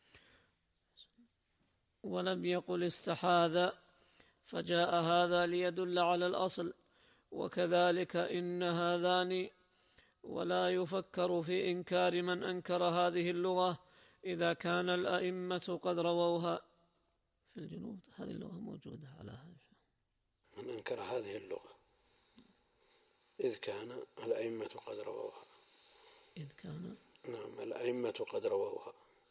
ولم يقل استحاذ فجاء هذا ليدل على الأصل. وكذلك إن هذان، ولا يفكر في إنكار من أنكر هذه اللغة إذا كان الأئمة قد رووها. في الجنوب هذه اللغة موجودة على هذا. من أنكر هذه اللغة إذ كان الأئمة قد رووها. إذ كان نعم الأئمة قد رووها.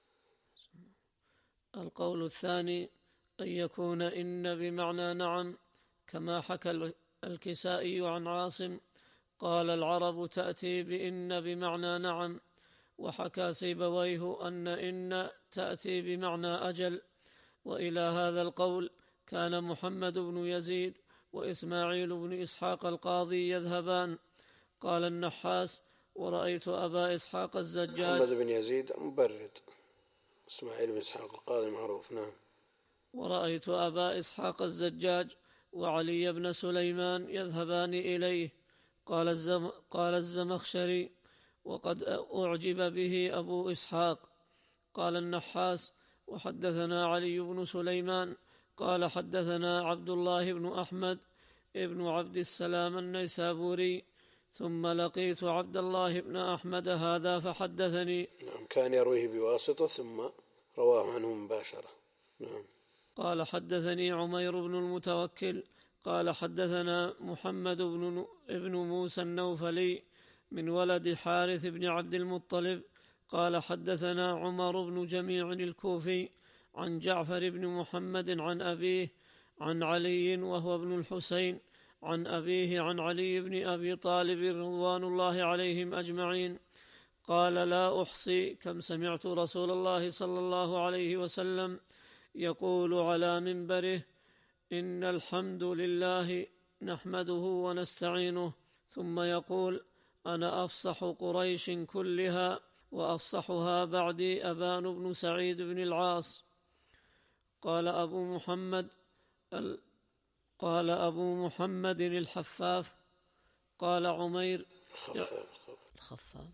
القول الثاني أن يكون إن بمعنى نعم، كما حكى الكسائي عن عاصم قال العرب تأتي بإن بمعنى نعم، وحكى سيبويه أن إن تأتي بمعنى أجل. وإلى هذا القول كان محمد بن يزيد وإسماعيل بن إسحاق القاضي يذهبان. قال النحاس ورأيت أبا إسحاق الزجاج. محمد بن يزيد مبرد، إسماعيل بن إسحاق القاضي معروف. نعم. ورأيت أبا إسحاق الزجاج وعلي بن سليمان يذهبان إليه. قال, الزم قال الزمخشري وقد أعجب به أبو إسحاق. قال النحاس وحدثنا علي بن سليمان قال حدثنا عبد الله بن أحمد ابن عبد السلام النيسابوري ثم لقيت عبد الله بن أحمد هذا فحدثني. نعم كان يرويه بواسطة ثم رواه عنه مباشرة. نعم. قال حدثني عمير بن المتوكل قال حدثنا محمد بن ابن موسى النوفلي من ولد حارث بن عبد المطلب قال حدثنا عمر بن جميع الكوفي عن جعفر بن محمد عن أبيه عن علي وهو ابن الحسين عن أبيه عن علي بن أبي طالب رضوان الله عليهم أجمعين قال لا أحصي كم سمعت رسول الله صلى الله عليه وسلم يقول على منبره إن الحمد لله نحمده ونستعينه، ثم يقول أنا أفصح قريش كلها وأفصحها بعدي أبان بن سعيد بن العاص. قال أبو محمد ال... قال أبو محمد الحفاف قال عمير الخفاف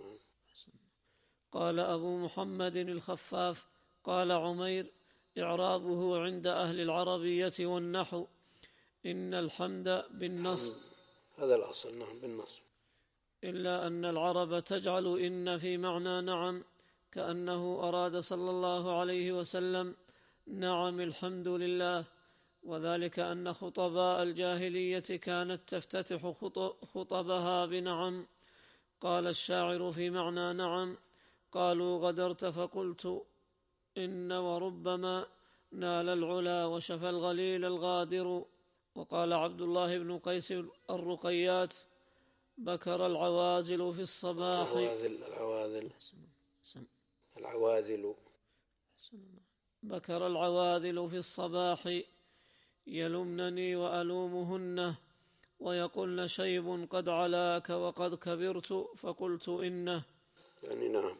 قال أبو محمد الخفاف قال عمير إعرابه عند أهل العربية والنحو إن الحمد بالنصب، هذا الأصل. نعم بالنصب، إلا أن العرب تجعل إن في معنى نعم، كأنه أراد صلى الله عليه وسلم نعم الحمد لله، وذلك أن خطباء الجاهلية كانت تفتتح خطبها بنعم. قال الشاعر في معنى نعم قالوا غدرت فقلت إن وربما نال العلا وشفى الغليل الغادر. وقال عبد الله بن قيس الرقيات بكر العوازل في الصباح العواذل العواذل العواذل بكر العواذل في الصباح يلمنني وألومهن ويقولن شيب قد علاك وقد كبرت فقلت إنه. يعني نعم.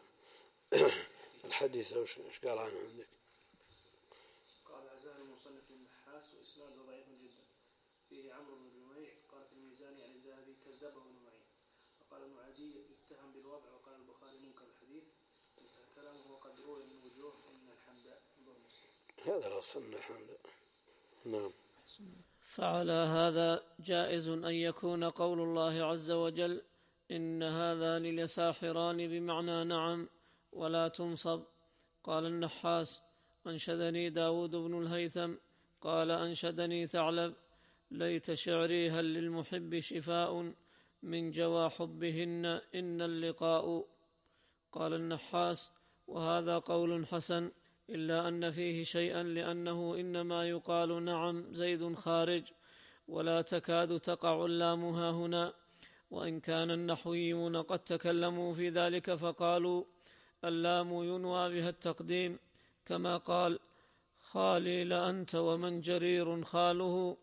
الحديث ايش قال عنه عندك؟ قال عزاه المصنف النحاس واسناده ضعيف جدا، فيه عمرو بن جميع قال في الميزان عن الذهبي كذبه ابن معين، وقال ابن عدي اتهم بالوضع، وقال البخاري منكر الحديث. كلامه وقد روي من وجوه ان الحمد لله مسلم. هذا الاصل ان الحمد. نعم. فعلى هذا جائز أن يكون قول الله عز وجل إن هذان لساحران بمعنى نعم ولا تنصب. قال النحاس أنشدني داود بن الهيثم قال أنشدني ثعلب ليت شعري هل للمحب شفاء من جوى حبهن إن اللقاء. قال النحاس وهذا قول حسن، إلا أن فيه شيئا، لأنه إنما يقال نعم زيد خارج ولا تكاد تقع اللامها هنا. وإن كان النحويون قد تكلموا في ذلك فقالوا اللام ينوى بها التقديم، كما قال خالي لأنت ومن جرير خاله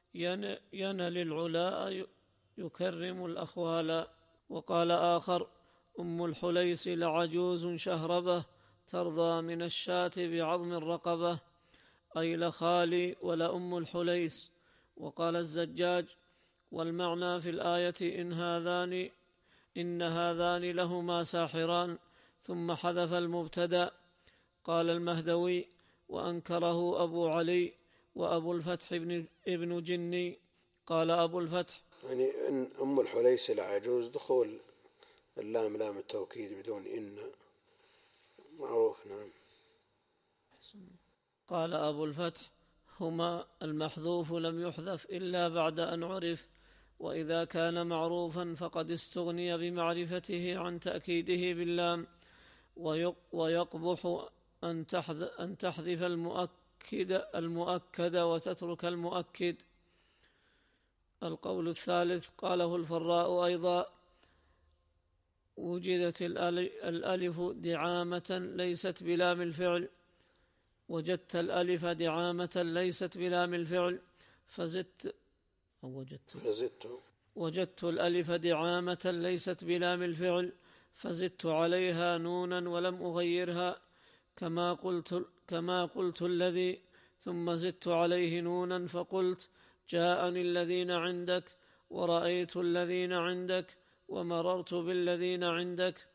ينل العلاء يكرم الأخوال. وقال آخر أم الحليس لعجوز شهربة ترضى من الشاة بعظم الرقبة، أي لخالي ولأم الحليس. وقال الزجاج والمعنى في الآية إن هذان إن هذان لهما ساحران، ثم حذف المبتدأ. قال المهدوي وأنكره أبو علي وأبو الفتح ابن جني. قال أبو الفتح يعني إن أم الحليس لعجوز دخول اللام لام التوكيد بدون إن معروف. نعم. قال أبو الفتح هما المحذوف لم يحذف إلا بعد أن عرف، وإذا كان معروفا فقد استغني بمعرفته عن تأكيده باللام، ويقبح أن تحذف المؤكد المؤكد وتترك المؤكد. القول الثالث قاله الفراء أيضا: وجدت الألف دعامة ليست بلام الفعل، وجدت الألف دعامة ليست بلام الفعل فزدت أو وجدت فزدت وجدت الألف دعامة ليست بلام الفعل فزدت عليها نونا ولم أغيرها، كما قلت كما قلت الذي ثم زدت عليه نونا فقلت جاءني الذين عندك ورأيت الذين عندك ومررت بالذين عندك.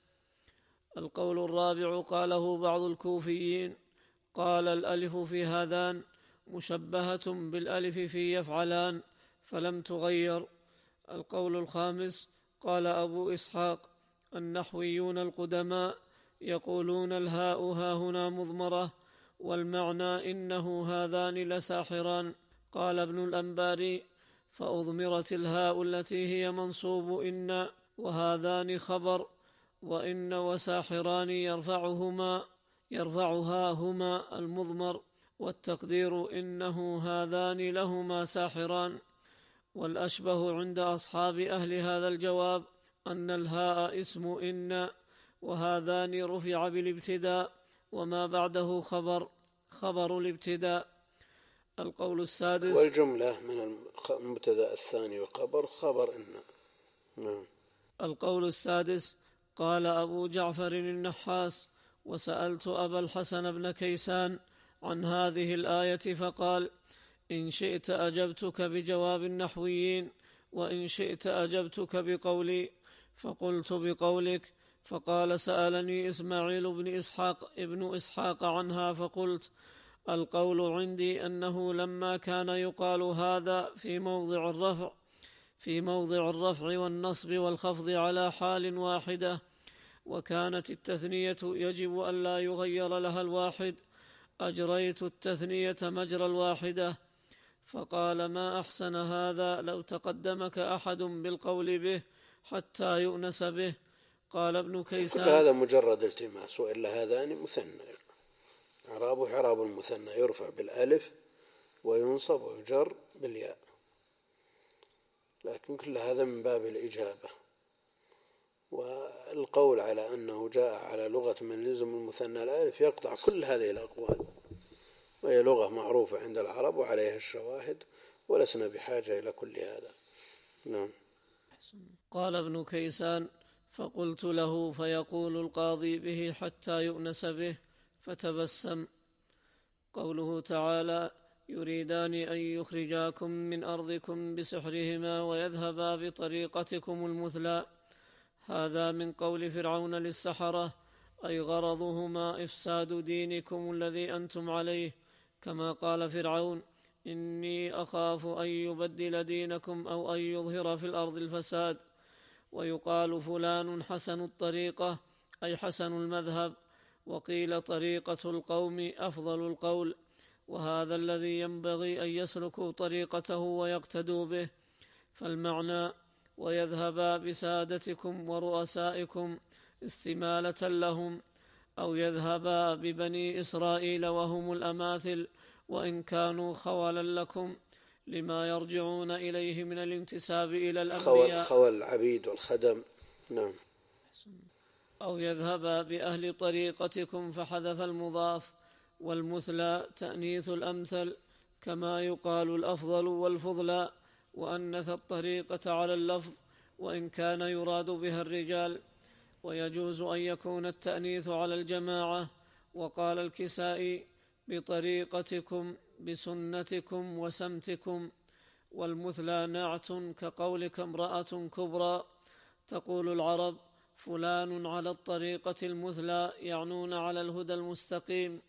القول الرابع قاله بعض الكوفيين: قال الألف في هذان مشبهة بالألف في يفعلان فلم تغير. القول الخامس قال أبو إسحاق: النحويون القدماء يقولون الهاء هاهنا مضمرة، والمعنى إنه هذان لساحران. قال ابن الأنباري: فأضمرت الهاء التي هي منصوب إن، وهذان خبر، وإن وساحران يرفعهما يرفعها هما المضمر، والتقدير إنه هذان لهما ساحران. والأشبه عند أصحاب أهل هذا الجواب أن الهاء اسم إن، وهذان رفع بالابتداء، وما بعده خبر خبر الابتداء. القول السادس والجملة من المبتدأ الثاني وخبر خبر إن. نعم. القول السادس قال أبو جعفر النحاس: وسألت أبا الحسن بن كيسان عن هذه الآية فقال: إن شئت أجبتك بجواب النحويين، وإن شئت أجبتك بقولي. فقلت بقولك. فقال: سألني إسماعيل بن إسحاق ابن إسحاق عنها فقلت: القول عندي أنه لما كان يقال هذا في موضع الرفع في موضع الرفع والنصب والخفض على حال واحدة، وكانت التثنية يجب أن لا يغير لها الواحد، أجريت التثنية مجرى الواحدة. فقال: ما أحسن هذا لو تقدمك أحد بالقول به حتى يؤنس به. قال ابن كيسان: كل هذا مجرد التماس، وإلا هذان مثنى، إعرابه إعراب المثنى، يرفع بالألف وينصب ويجر بالياء، لكن كل هذا من باب الإجابة. والقول على أنه جاء على لغة من لزم المثنى الألف يقطع كل هذه الأقوال، وهي لغة معروفة عند العرب وعليها الشواهد، ولسنا بحاجة إلى كل هذا. نعم. قال ابن كيسان: فقلت له: فيقول القاضي به حتى يؤنس به؟ فتبسم. قوله تعالى: يريدان أن يخرجاكم من أرضكم بسحرهما ويذهبا بطريقتكم المثلى، هذا من قول فرعون للسحرة، أي غرضهما إفساد دينكم الذي أنتم عليه، كما قال فرعون: إني أخاف أن يبدل دينكم أو أن يظهر في الأرض الفساد. ويقال فلان حسن الطريقة، أي حسن المذهب، وقيل طريقة القوم أفضل القول، وهذا الذي ينبغي أن يسلكوا طريقته ويقتدوا به. فالمعنى: ويذهبا بسادتكم ورؤسائكم استمالة لهم، أو يذهبا ببني إسرائيل وهم الأماثل وإن كانوا خولا لكم، لما يرجعون إليه من الانتساب إلى الأنبياء، خول العبيد والخدم. نعم. أو يذهبا بأهل طريقتكم فحذف المضاف، والمثلى تأنيث الأمثل، كما يقال الأفضل والفضلى، وأنث الطريقة على اللفظ وإن كان يراد بها الرجال، ويجوز أن يكون التأنيث على الجماعة. وقال الكسائي: بطريقتكم بسنتكم وسمتكم. والمثلى نعت، كقولك امرأة كبرى. تقول العرب: فلان على الطريقة المثلى، يعنون على الهدى المستقيم.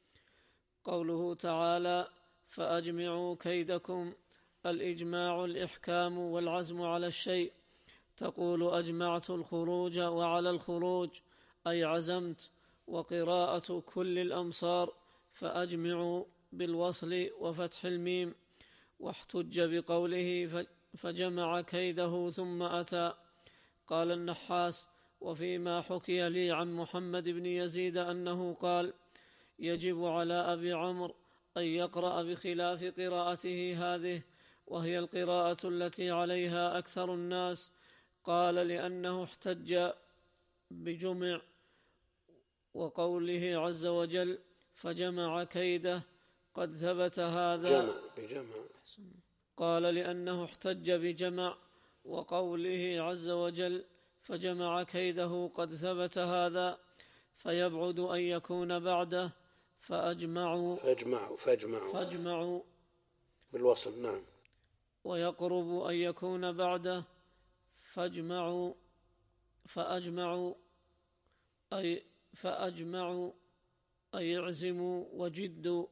قوله تعالى: فأجمعوا كيدكم، الإجماع الإحكام والعزم على الشيء. تقول: أجمعت الخروج وعلى الخروج، أي عزمت. وقراءة كل الأمصار: فأجمعوا بالوصل وفتح الميم، واحتج بقوله فجمع كيده ثم أتى. قال النحاس: وفيما حكي لي عن محمد بن يزيد أنه قال: يجب على أبي عمرو أن يقرأ بخلاف قراءته هذه، وهي القراءة التي عليها أكثر الناس. قال: لأنه احتج بجمع وقوله عز وجل فجمع كيده قد ثبت هذا. جمع بجمع. قال: لأنه احتج بجمع وقوله عز وجل فجمع كيده قد ثبت هذا، فيبعد أن يكون بعده فأجمعوا فاجمعوا فاجمعوا فاجمعوا بالوصل. نعم. ويقرب أن يكون بعده فاجمعوا فأجمعوا أي فأجمعوا أي اعزموا وجدوا.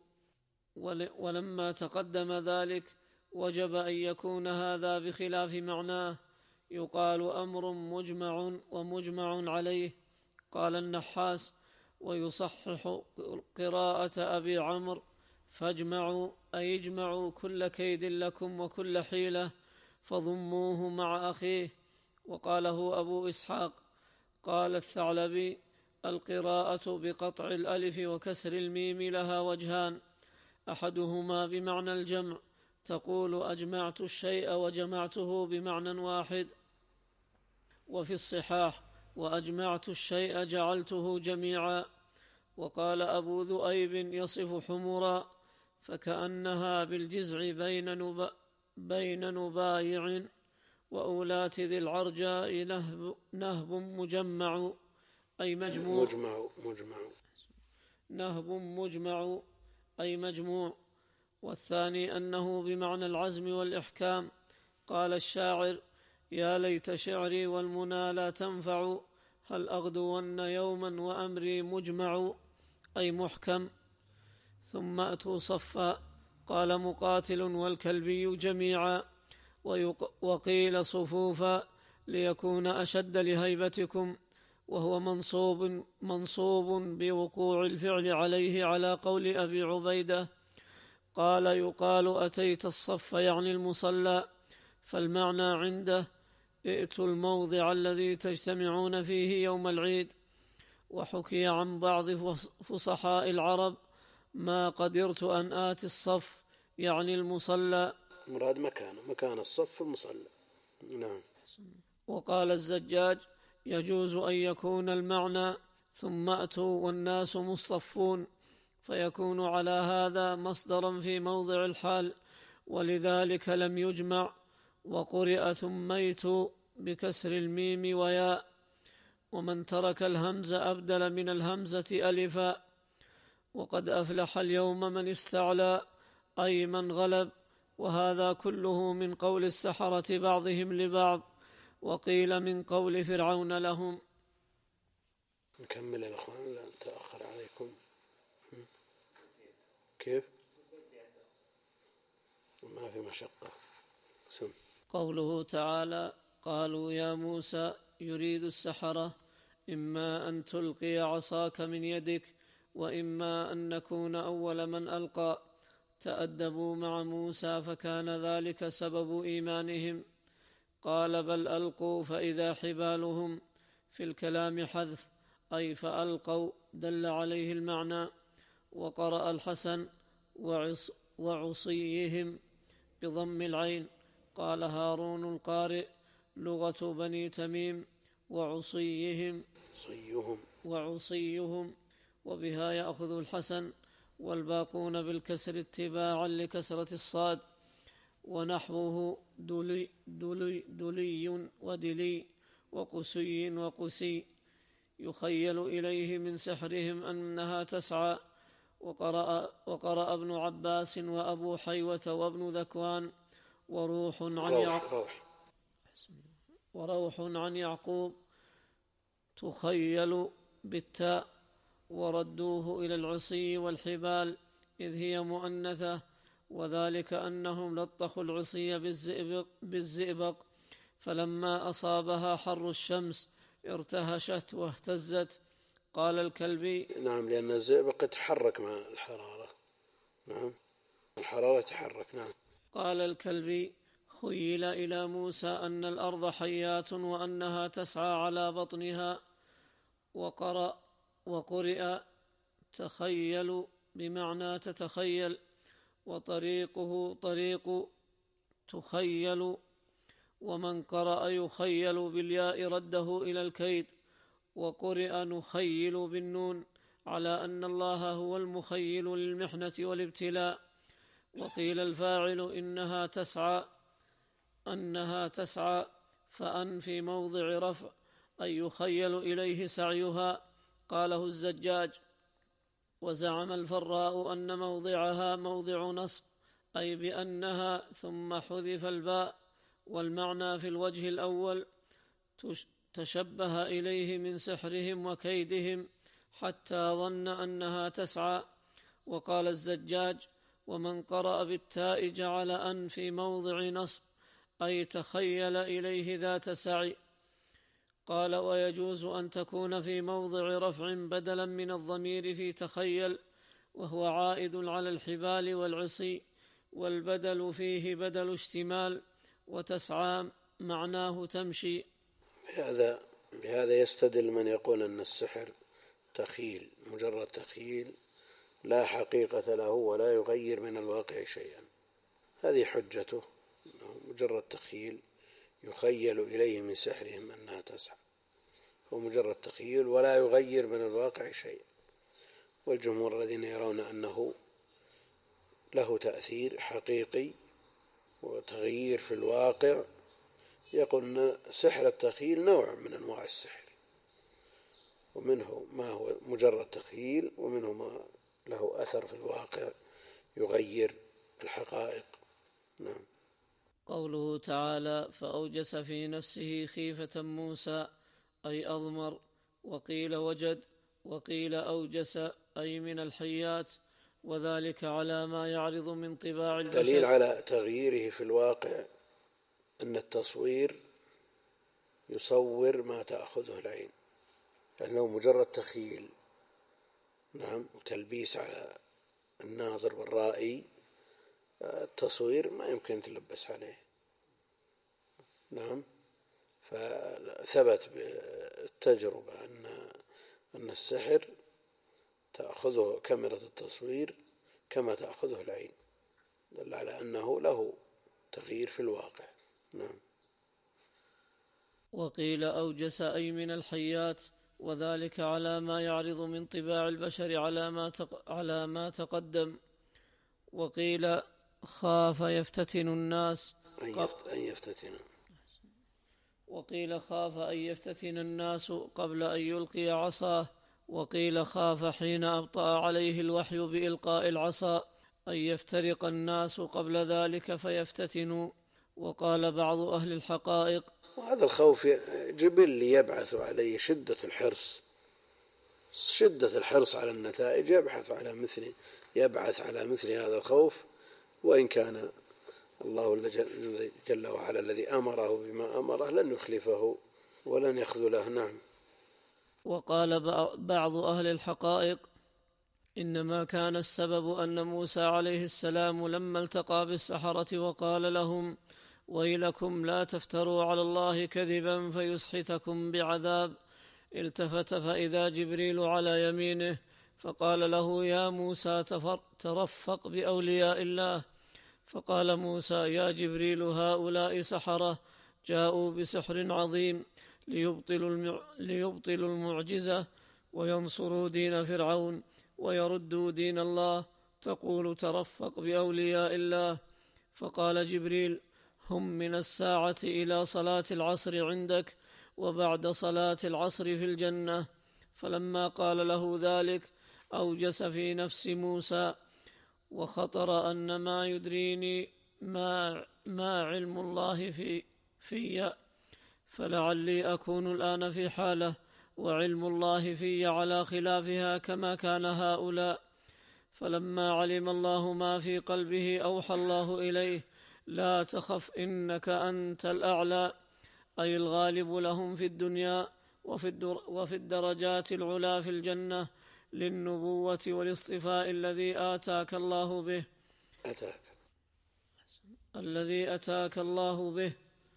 ولما تقدم ذلك وجب أن يكون هذا بخلاف معناه، يقال أمر مجمع ومجمع عليه. قال النحاس: ويصحح قراءة أبي عمرو فاجمعوا أي اجمعوا كل كيد لكم وكل حيلة فضموه مع أخيه. وقاله أبو إسحاق. قال الثعلبي: القراءة بقطع الألف وكسر الميم لها وجهان، أحدهما بمعنى الجمع، تقول أجمعت الشيء وجمعته بمعنى واحد، وفي الصحاح وأجمعت الشيء جعلته جميعا. وقال أبو ذؤيب يصف حمرا فكأنها بالجزع بين, نب... بين نبايع وأولاة ذي العرجاء نهب, نهب مجمع أي مجموع مجمع مجمع نهب مجمع أي مجموع. والثاني أنه بمعنى العزم والإحكام. قال الشاعر: يا ليت شعري والمنى لا تنفع، هل أغدون يوما وأمري مجمع أي محكم. ثم أتوا صفا. قال مقاتل: والكلبي جميعا. وقيل صفوفا ليكون أشد لهيبتكم، وهو منصوب, منصوب بوقوع الفعل عليه على قول أبي عبيدة. قال: يقال أتيت الصف يعني المصلى، فالمعنى عنده ائتوا الموضع الذي تجتمعون فيه يوم العيد. وحكي عن بعض فصحاء العرب: ما قدرت أن آتي الصف يعني المصلى، مراد مكان مكان الصف المصلى. نعم. وقال الزجاج: يجوز أن يكون المعنى ثم أتوا والناس مصطفون، فيكون على هذا مصدرا في موضع الحال، ولذلك لم يجمع. وقرئ ثميت بكسر الميم وياء. ومن ترك الهمزة أبدل من الهمزة ألفا. وقد أفلح اليوم من استعلى أي من غلب. وهذا كله من قول السحرة بعضهم لبعض، وقيل من قول فرعون لهم. نكمل يا أخوان، لا نتأخر عليكم. كيف؟ ما في مشقة. سم. قوله تعالى: قالوا يا موسى يريد السحرة إما أن تلقي عصاك من يدك وإما أن نكون أول من ألقى. تأدبوا مع موسى فكان ذلك سبب إيمانهم. قال: بل ألقوا فإذا حبالهم. في الكلام حذف أي فألقوا دل عليه المعنى. وقرأ الحسن: وعص وعصيهم بضم العين. قال هارون القارئ: لغة بني تميم وعصيهم صيهم وعصيهم، وبها يأخذ الحسن، والباقون بالكسر اتباعا لكسرة الصاد. ونحوه دلي, دلي, دلي ودلي وقسي وقسي، يخيل إليه من سحرهم أنها تسعى. وقرأ, وقرأ ابن عباس وأبو حيوة وابن ذكوان وروح عن يعقوب وروح عن يعقوب تخيل بالتاء، وردوه إلى العصي والحبال إذ هي مؤنثة، وذلك أنهم لطخوا العصي بالزئبق, بالزئبق فلما أصابها حر الشمس ارتهشت واهتزت. قال الكلبي: نعم، لأن الزئبق يتحرك مع الحرارة نعم الحرارة تحرك. نعم. قال الكلبي: خيل إلى موسى أن الأرض حيات وأنها تسعى على بطنها، وقرأ وقرئ تخيل بمعنى تتخيل، وطريقه طريق تخيل، ومن قرأ يخيل بالياء رده إلى الكيد، وقرئ نخيل بالنون على أن الله هو المخيل للمحنة والابتلاء. وقيل الفاعل إنها تسعى أنها تسعى فأن في موضع رفع أي يخيل إليه سعيها، قاله الزجاج. وزعم الفراء أن موضعها موضع نصب أي بأنها، ثم حذف الباء، والمعنى في الوجه الأول تشبه إليه من سحرهم وكيدهم حتى ظن أنها تسعى. وقال الزجاج: ومن قرأ بالتاء جعل أن في موضع نصب أي تخيل إليه ذات سعي. قال: ويجوز أن تكون في موضع رفع بدلا من الضمير في تخيل، وهو عائد على الحبال والعصي، والبدل فيه بدل اشتمال، وتسعى معناه تمشي. بهذا بهذا يستدل من يقول أن السحر تخيل، مجرد تخيل لا حقيقة له ولا يغير من الواقع شيئا. هذه حجته، مجرد تخيل يخيل إليه من سحرهم أنها تسعى، هو مجرد تخيل ولا يغير من الواقع شيء. والجمهور الذين يرون أنه له تأثير حقيقي وتغيير في الواقع يقول أن سحر التخيل نوع من أنواع السحر، ومنه ما هو مجرد تخيل ومنه ما له أثر في الواقع يغير الحقائق. نعم. قوله تعالى: فأوجس في نفسه خيفة موسى أي أضمر، وقيل وجد، وقيل أوجس أي من الحيات، وذلك على ما يعرض من طباع البشر. دليل على تغييره في الواقع أن التصوير يصور ما تأخذه العين، يعني لو مجرد تخيل نعم وتلبيس على الناظر والرائي، التصوير ما يمكن تلبس عليه. نعم. فثبت بالتجربة أن أن السحر تأخذه كاميرا التصوير كما تأخذه العين، دل على أنه له تغيير في الواقع. نعم. وقيل أوجس أي من الحيات، وذلك على ما يعرض من طباع البشر على ما على ما تقدم. وقيل خاف يفتتن الناس أن يفتتن وقيل خاف أن يفتتن الناس قبل أن يلقي عصاه. وقيل خاف حين أبطأ عليه الوحي بإلقاء العصا أن يفترق الناس قبل ذلك فيفتتنوا. وقال بعض أهل الحقائق: وهذا الخوف جبل يبعث عليه شدة الحرص، شدة الحرص على النتائج يبحث على مثل يبعث على مثل هذا الخوف، وإن كان الله جل وعلا الذي أمره بما أمره لن يخلفه ولن يخذله. نعم. وقال بعض أهل الحقائق: إنما كان السبب أن موسى عليه السلام لما التقى بالسحرة وقال لهم: ويلكم لا تفتروا على الله كذبا فيسحتكم بعذاب، التفت فإذا جبريل على يمينه فقال له: يا موسى ترفق بأولياء الله. فقال موسى: يا جبريل هؤلاء سحرة جاءوا بسحر عظيم ليبطلوا ليبطلوا المعجزة وينصروا دين فرعون ويردوا دين الله، تقول ترفق بأولياء الله. فقال جبريل: هم من الساعة إلى صلاة العصر عندك وبعد صلاة العصر في الجنة. فلما قال له ذلك أوجس في نفس موسى وخطر أن ما يدريني ما, ما علم الله في في فلعلي أكون الآن في حالة وعلم الله في على خلافها كما كان هؤلاء. فلما علم الله ما في قلبه أوحى الله إليه: لا تخف إنك أنت الأعلى، أي الغالب لهم في الدنيا وفي, وفي الدرجات العلا في الجنة، للنبوة والاصطفاء الذي آتاك الله به أتاك الذي أتاك الله به.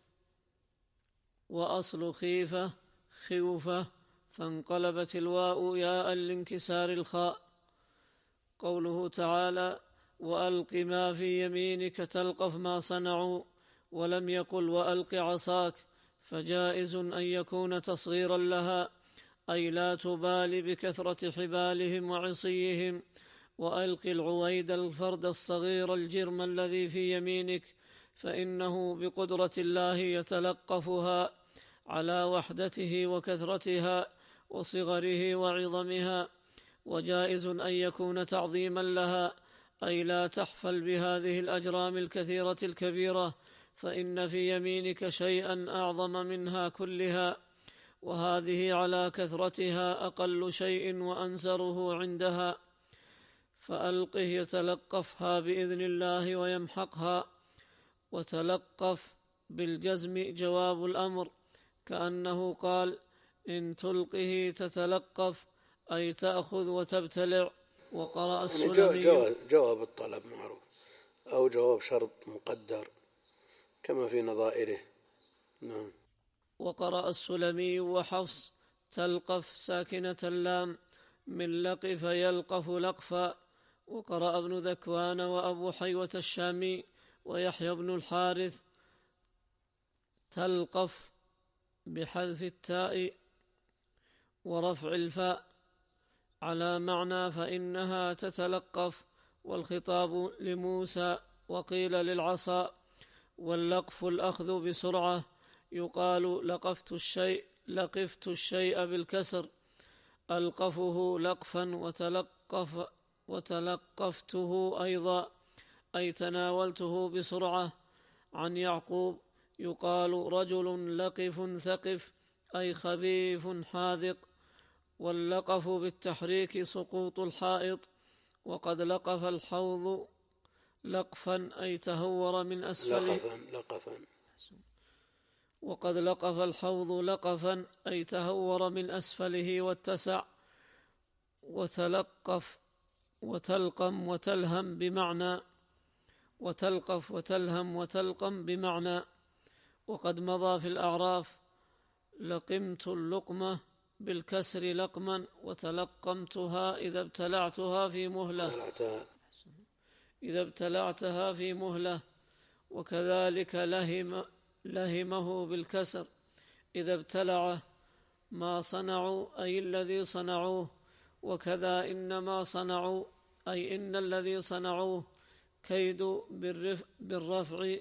وأصل خيفة خوفة، فانقلبت الواو ياء لانكسار الخاء. قوله تعالى: وألق ما في يمينك تلقف ما صنعوا، ولم يقل وألق عصاك، فجائز أن يكون تصغيرا لها، أي لا تبال بكثرة حبالهم وعصيهم. وألق العويد الفرد الصغير الجرم الذي في يمينك، فإنه بقدرة الله يتلقفها على وحدته وكثرتها وصغره وعظمها. وجائز أن يكون تعظيما لها، أي لا تحفل بهذه الأجرام الكثيرة الكبيرة، فإن في يمينك شيئا أعظم منها كلها، وهذه على كثرتها أقل شيء وأنزره عندها. فألقه يتلقفها بإذن الله ويمحقها. وتلقف بالجزم جواب الأمر، كأنه قال: إن تلقه تتلقف، أي تأخذ وتبتلع. وقرأ السلمي يعني جواب, جواب الطلب معروف، أو جواب شرط مقدر كما في نظائره. نعم. وقرأ السلمي وحفص: تلقف ساكنة اللام، من لقف يلقف لقفا. وقرأ ابن ذكوان وأبو حيوة الشامي ويحيى بن الحارث: تلقف بحذف التاء ورفع الفاء على معنى فإنها تتلقف، والخطاب لموسى. وقيل للعصا. واللقف الأخذ بسرعة، يقال لقفت الشيء لقفت الشيء بالكسر، ألقفه لقفا وتلقف وتلقفته أيضا، أي تناولته بسرعة. عن يعقوب: يقال رجل لقف ثقف، أي خبيث حاذق. واللقف بالتحريك سقوط الحائط. وقد لقف الحوض لقفا، أي تهور من أسفله لقفا لقفا وقد لقف الحوض لقفا، أي تهور من أسفله واتسع. وتلقف وتلقم وتلهم بمعنى وتلقف وتلهم وتلقم بمعنى. وقد مضى في الأعراف: لقمت اللقمة بالكسر لقما، وتلقمتها إذا ابتلعتها في مهلة إذا ابتلعتها في مهلة. وكذلك لهم لهمه بالكسر إذا ابتلعه ما صنعوا، أي الذي صنعوه. وكذا إنما صنعوا، أي إن الذي صنعوه. كيد بالرفع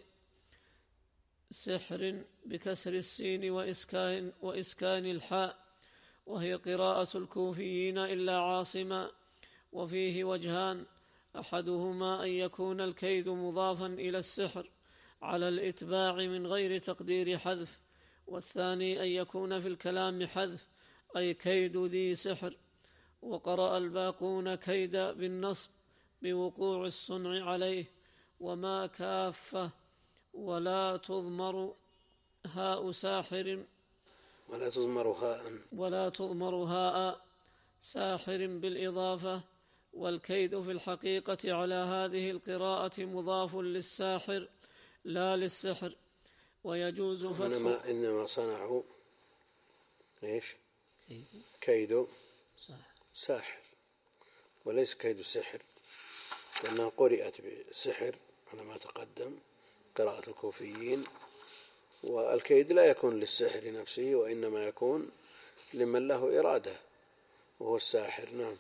سحر بكسر السين وإسكان, وإسكان الحاء، وهي قراءة الكوفيين إلا عاصما. وفيه وجهان: أحدهما أن يكون الكيد مضافا إلى السحر على الإتباع من غير تقدير حذف، والثاني أن يكون في الكلام حذف، أي كيد ذي سحر. وقرأ الباقون كيد بالنصب بوقوع الصنع عليه. وما كافة ولا تضمر هاء ساحر ولا تضمر هاء ولا تضمر هاء ساحر بالإضافة. والكيد في الحقيقة على هذه القراءة مضاف للساحر لا للسحر. ويجوز فتح إنما, إنما صنعوا إيش كيد ساحر وليس كيد سحر، لأنها قرأت بسحر على ما تقدم قراءة الكوفيين. والكيد لا يكون للسحر نفسه، وإنما يكون لمن له إرادة وهو الساحر. نعم.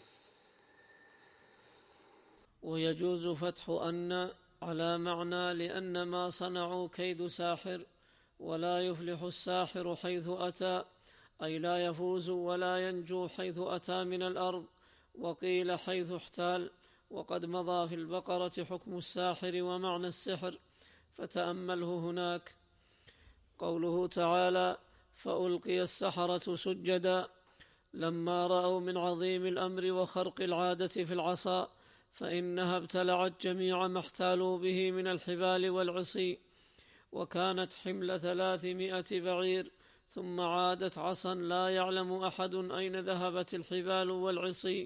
ويجوز فتح أن على معنى لأن ما صنعوا كيد ساحر، ولا يفلح الساحر حيث أتى، أي لا يفوز ولا ينجو حيث أتى من الأرض. وقيل حيث احتال. وقد مضى في البقرة حكم الساحر ومعنى السحر، فتأمله هناك. قوله تعالى: فألقي السحرة سجدا، لما رأوا من عظيم الأمر وخرق العادة في العصا، فإنها ابتلعت جميع ما احتالوا به من الحبال والعصي. وكانت حمل ثلاثمائة بعير، ثم عادت عصا لا يعلم أحد أين ذهبت الحبال والعصي،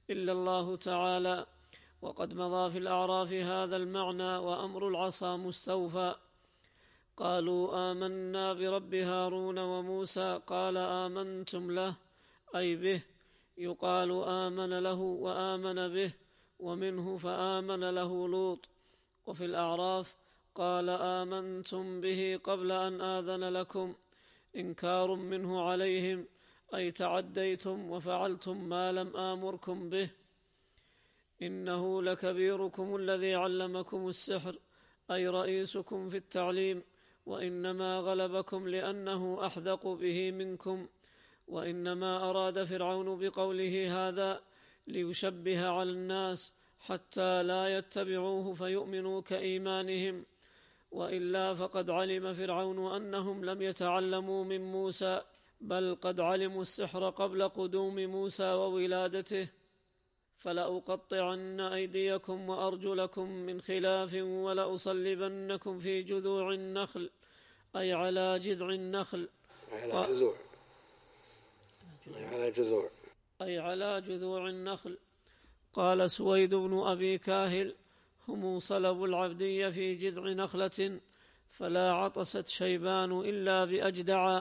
إلا الله تعالى. وقد مضى في الأعراف هذا المعنى وأمر العصا مستوفى. قالوا آمنا برب هارون وموسى قال آمنتم له أي به، يقال آمن له وآمن به، ومنه فآمن له لوط. وفي الأعراف قال آمنتم به قبل أن آذن لكم، إنكار منه عليهم أي تعديتم وفعلتم ما لم آمركم به. إنه لكبيركم الذي علمكم السحر أي رئيسكم في التعليم، وإنما غلبكم لأنه أحذق به منكم. وإنما أراد فرعون بقوله هذا ليشبه على الناس حتى لا يتبعوه فيؤمنوا كإيمانهم، وإلا فقد علم فرعون أنهم لم يتعلموا من موسى، بل قد علموا السحر قبل قدوم موسى وولادته. فلأقطعن أيديكم وأرجلكم من خلاف ولأصلبنكم في جذوع النخل أي على جذع النخل على جذوع أي على جذوع أي على جذوع النخل. قال سويد بن أبي كاهل هم صلبوا العبدية في جذع نخلة فلا عطست شيبان إلا بأجدع،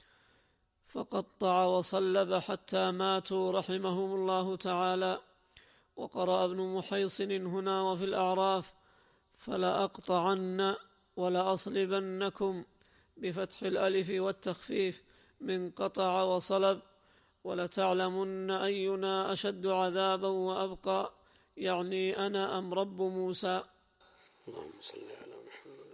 فقطع وصلب حتى ماتوا رحمهم الله تعالى. وقرأ ابن محيصن هنا وفي الأعراف فلأقطعن ولأصلبنكم بفتح الألف والتخفيف من قطع وصلب، ولتعلمن أينا أشد عذابا وأبقى، يعني أنا أم رب موسى. اللهم صل على محمد.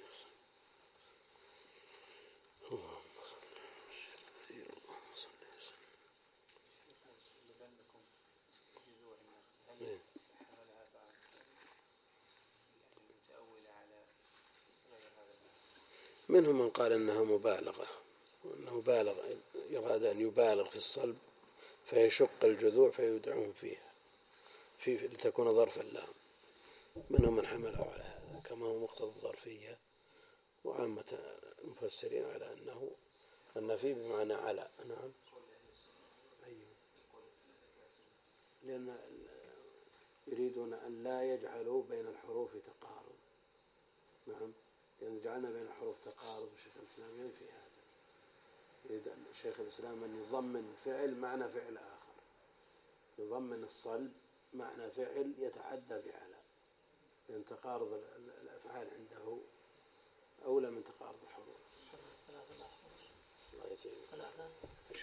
اللهم صل اللهم صل وسلم. منهم من قال إنها مبالغة، وأنه بالغ يراد أن يبالغ في الصلب فيشق الجذوع فيودعهم فيها في لتكون ظرفا لهم. منهم من حمله على هذا كما هو مقتضى الظرفية، وعامة المفسرين على أنه أن فيه بمعنى على. نعم. أيوه. لأن يريدون أن لا يجعلوا بين الحروف تقارب. نعم. لأن جعلنا بين الحروف تقارب الشيخ الإسلام ينفي هذا. يريد الشيخ الإسلام أن يضمن فعل معنى فعل آخر، يضمن الصلب معنى فعل يتعدى بعلى، لأن تقارب الأفعال عنده أولى من تقارب الحروف. الله يسلمك.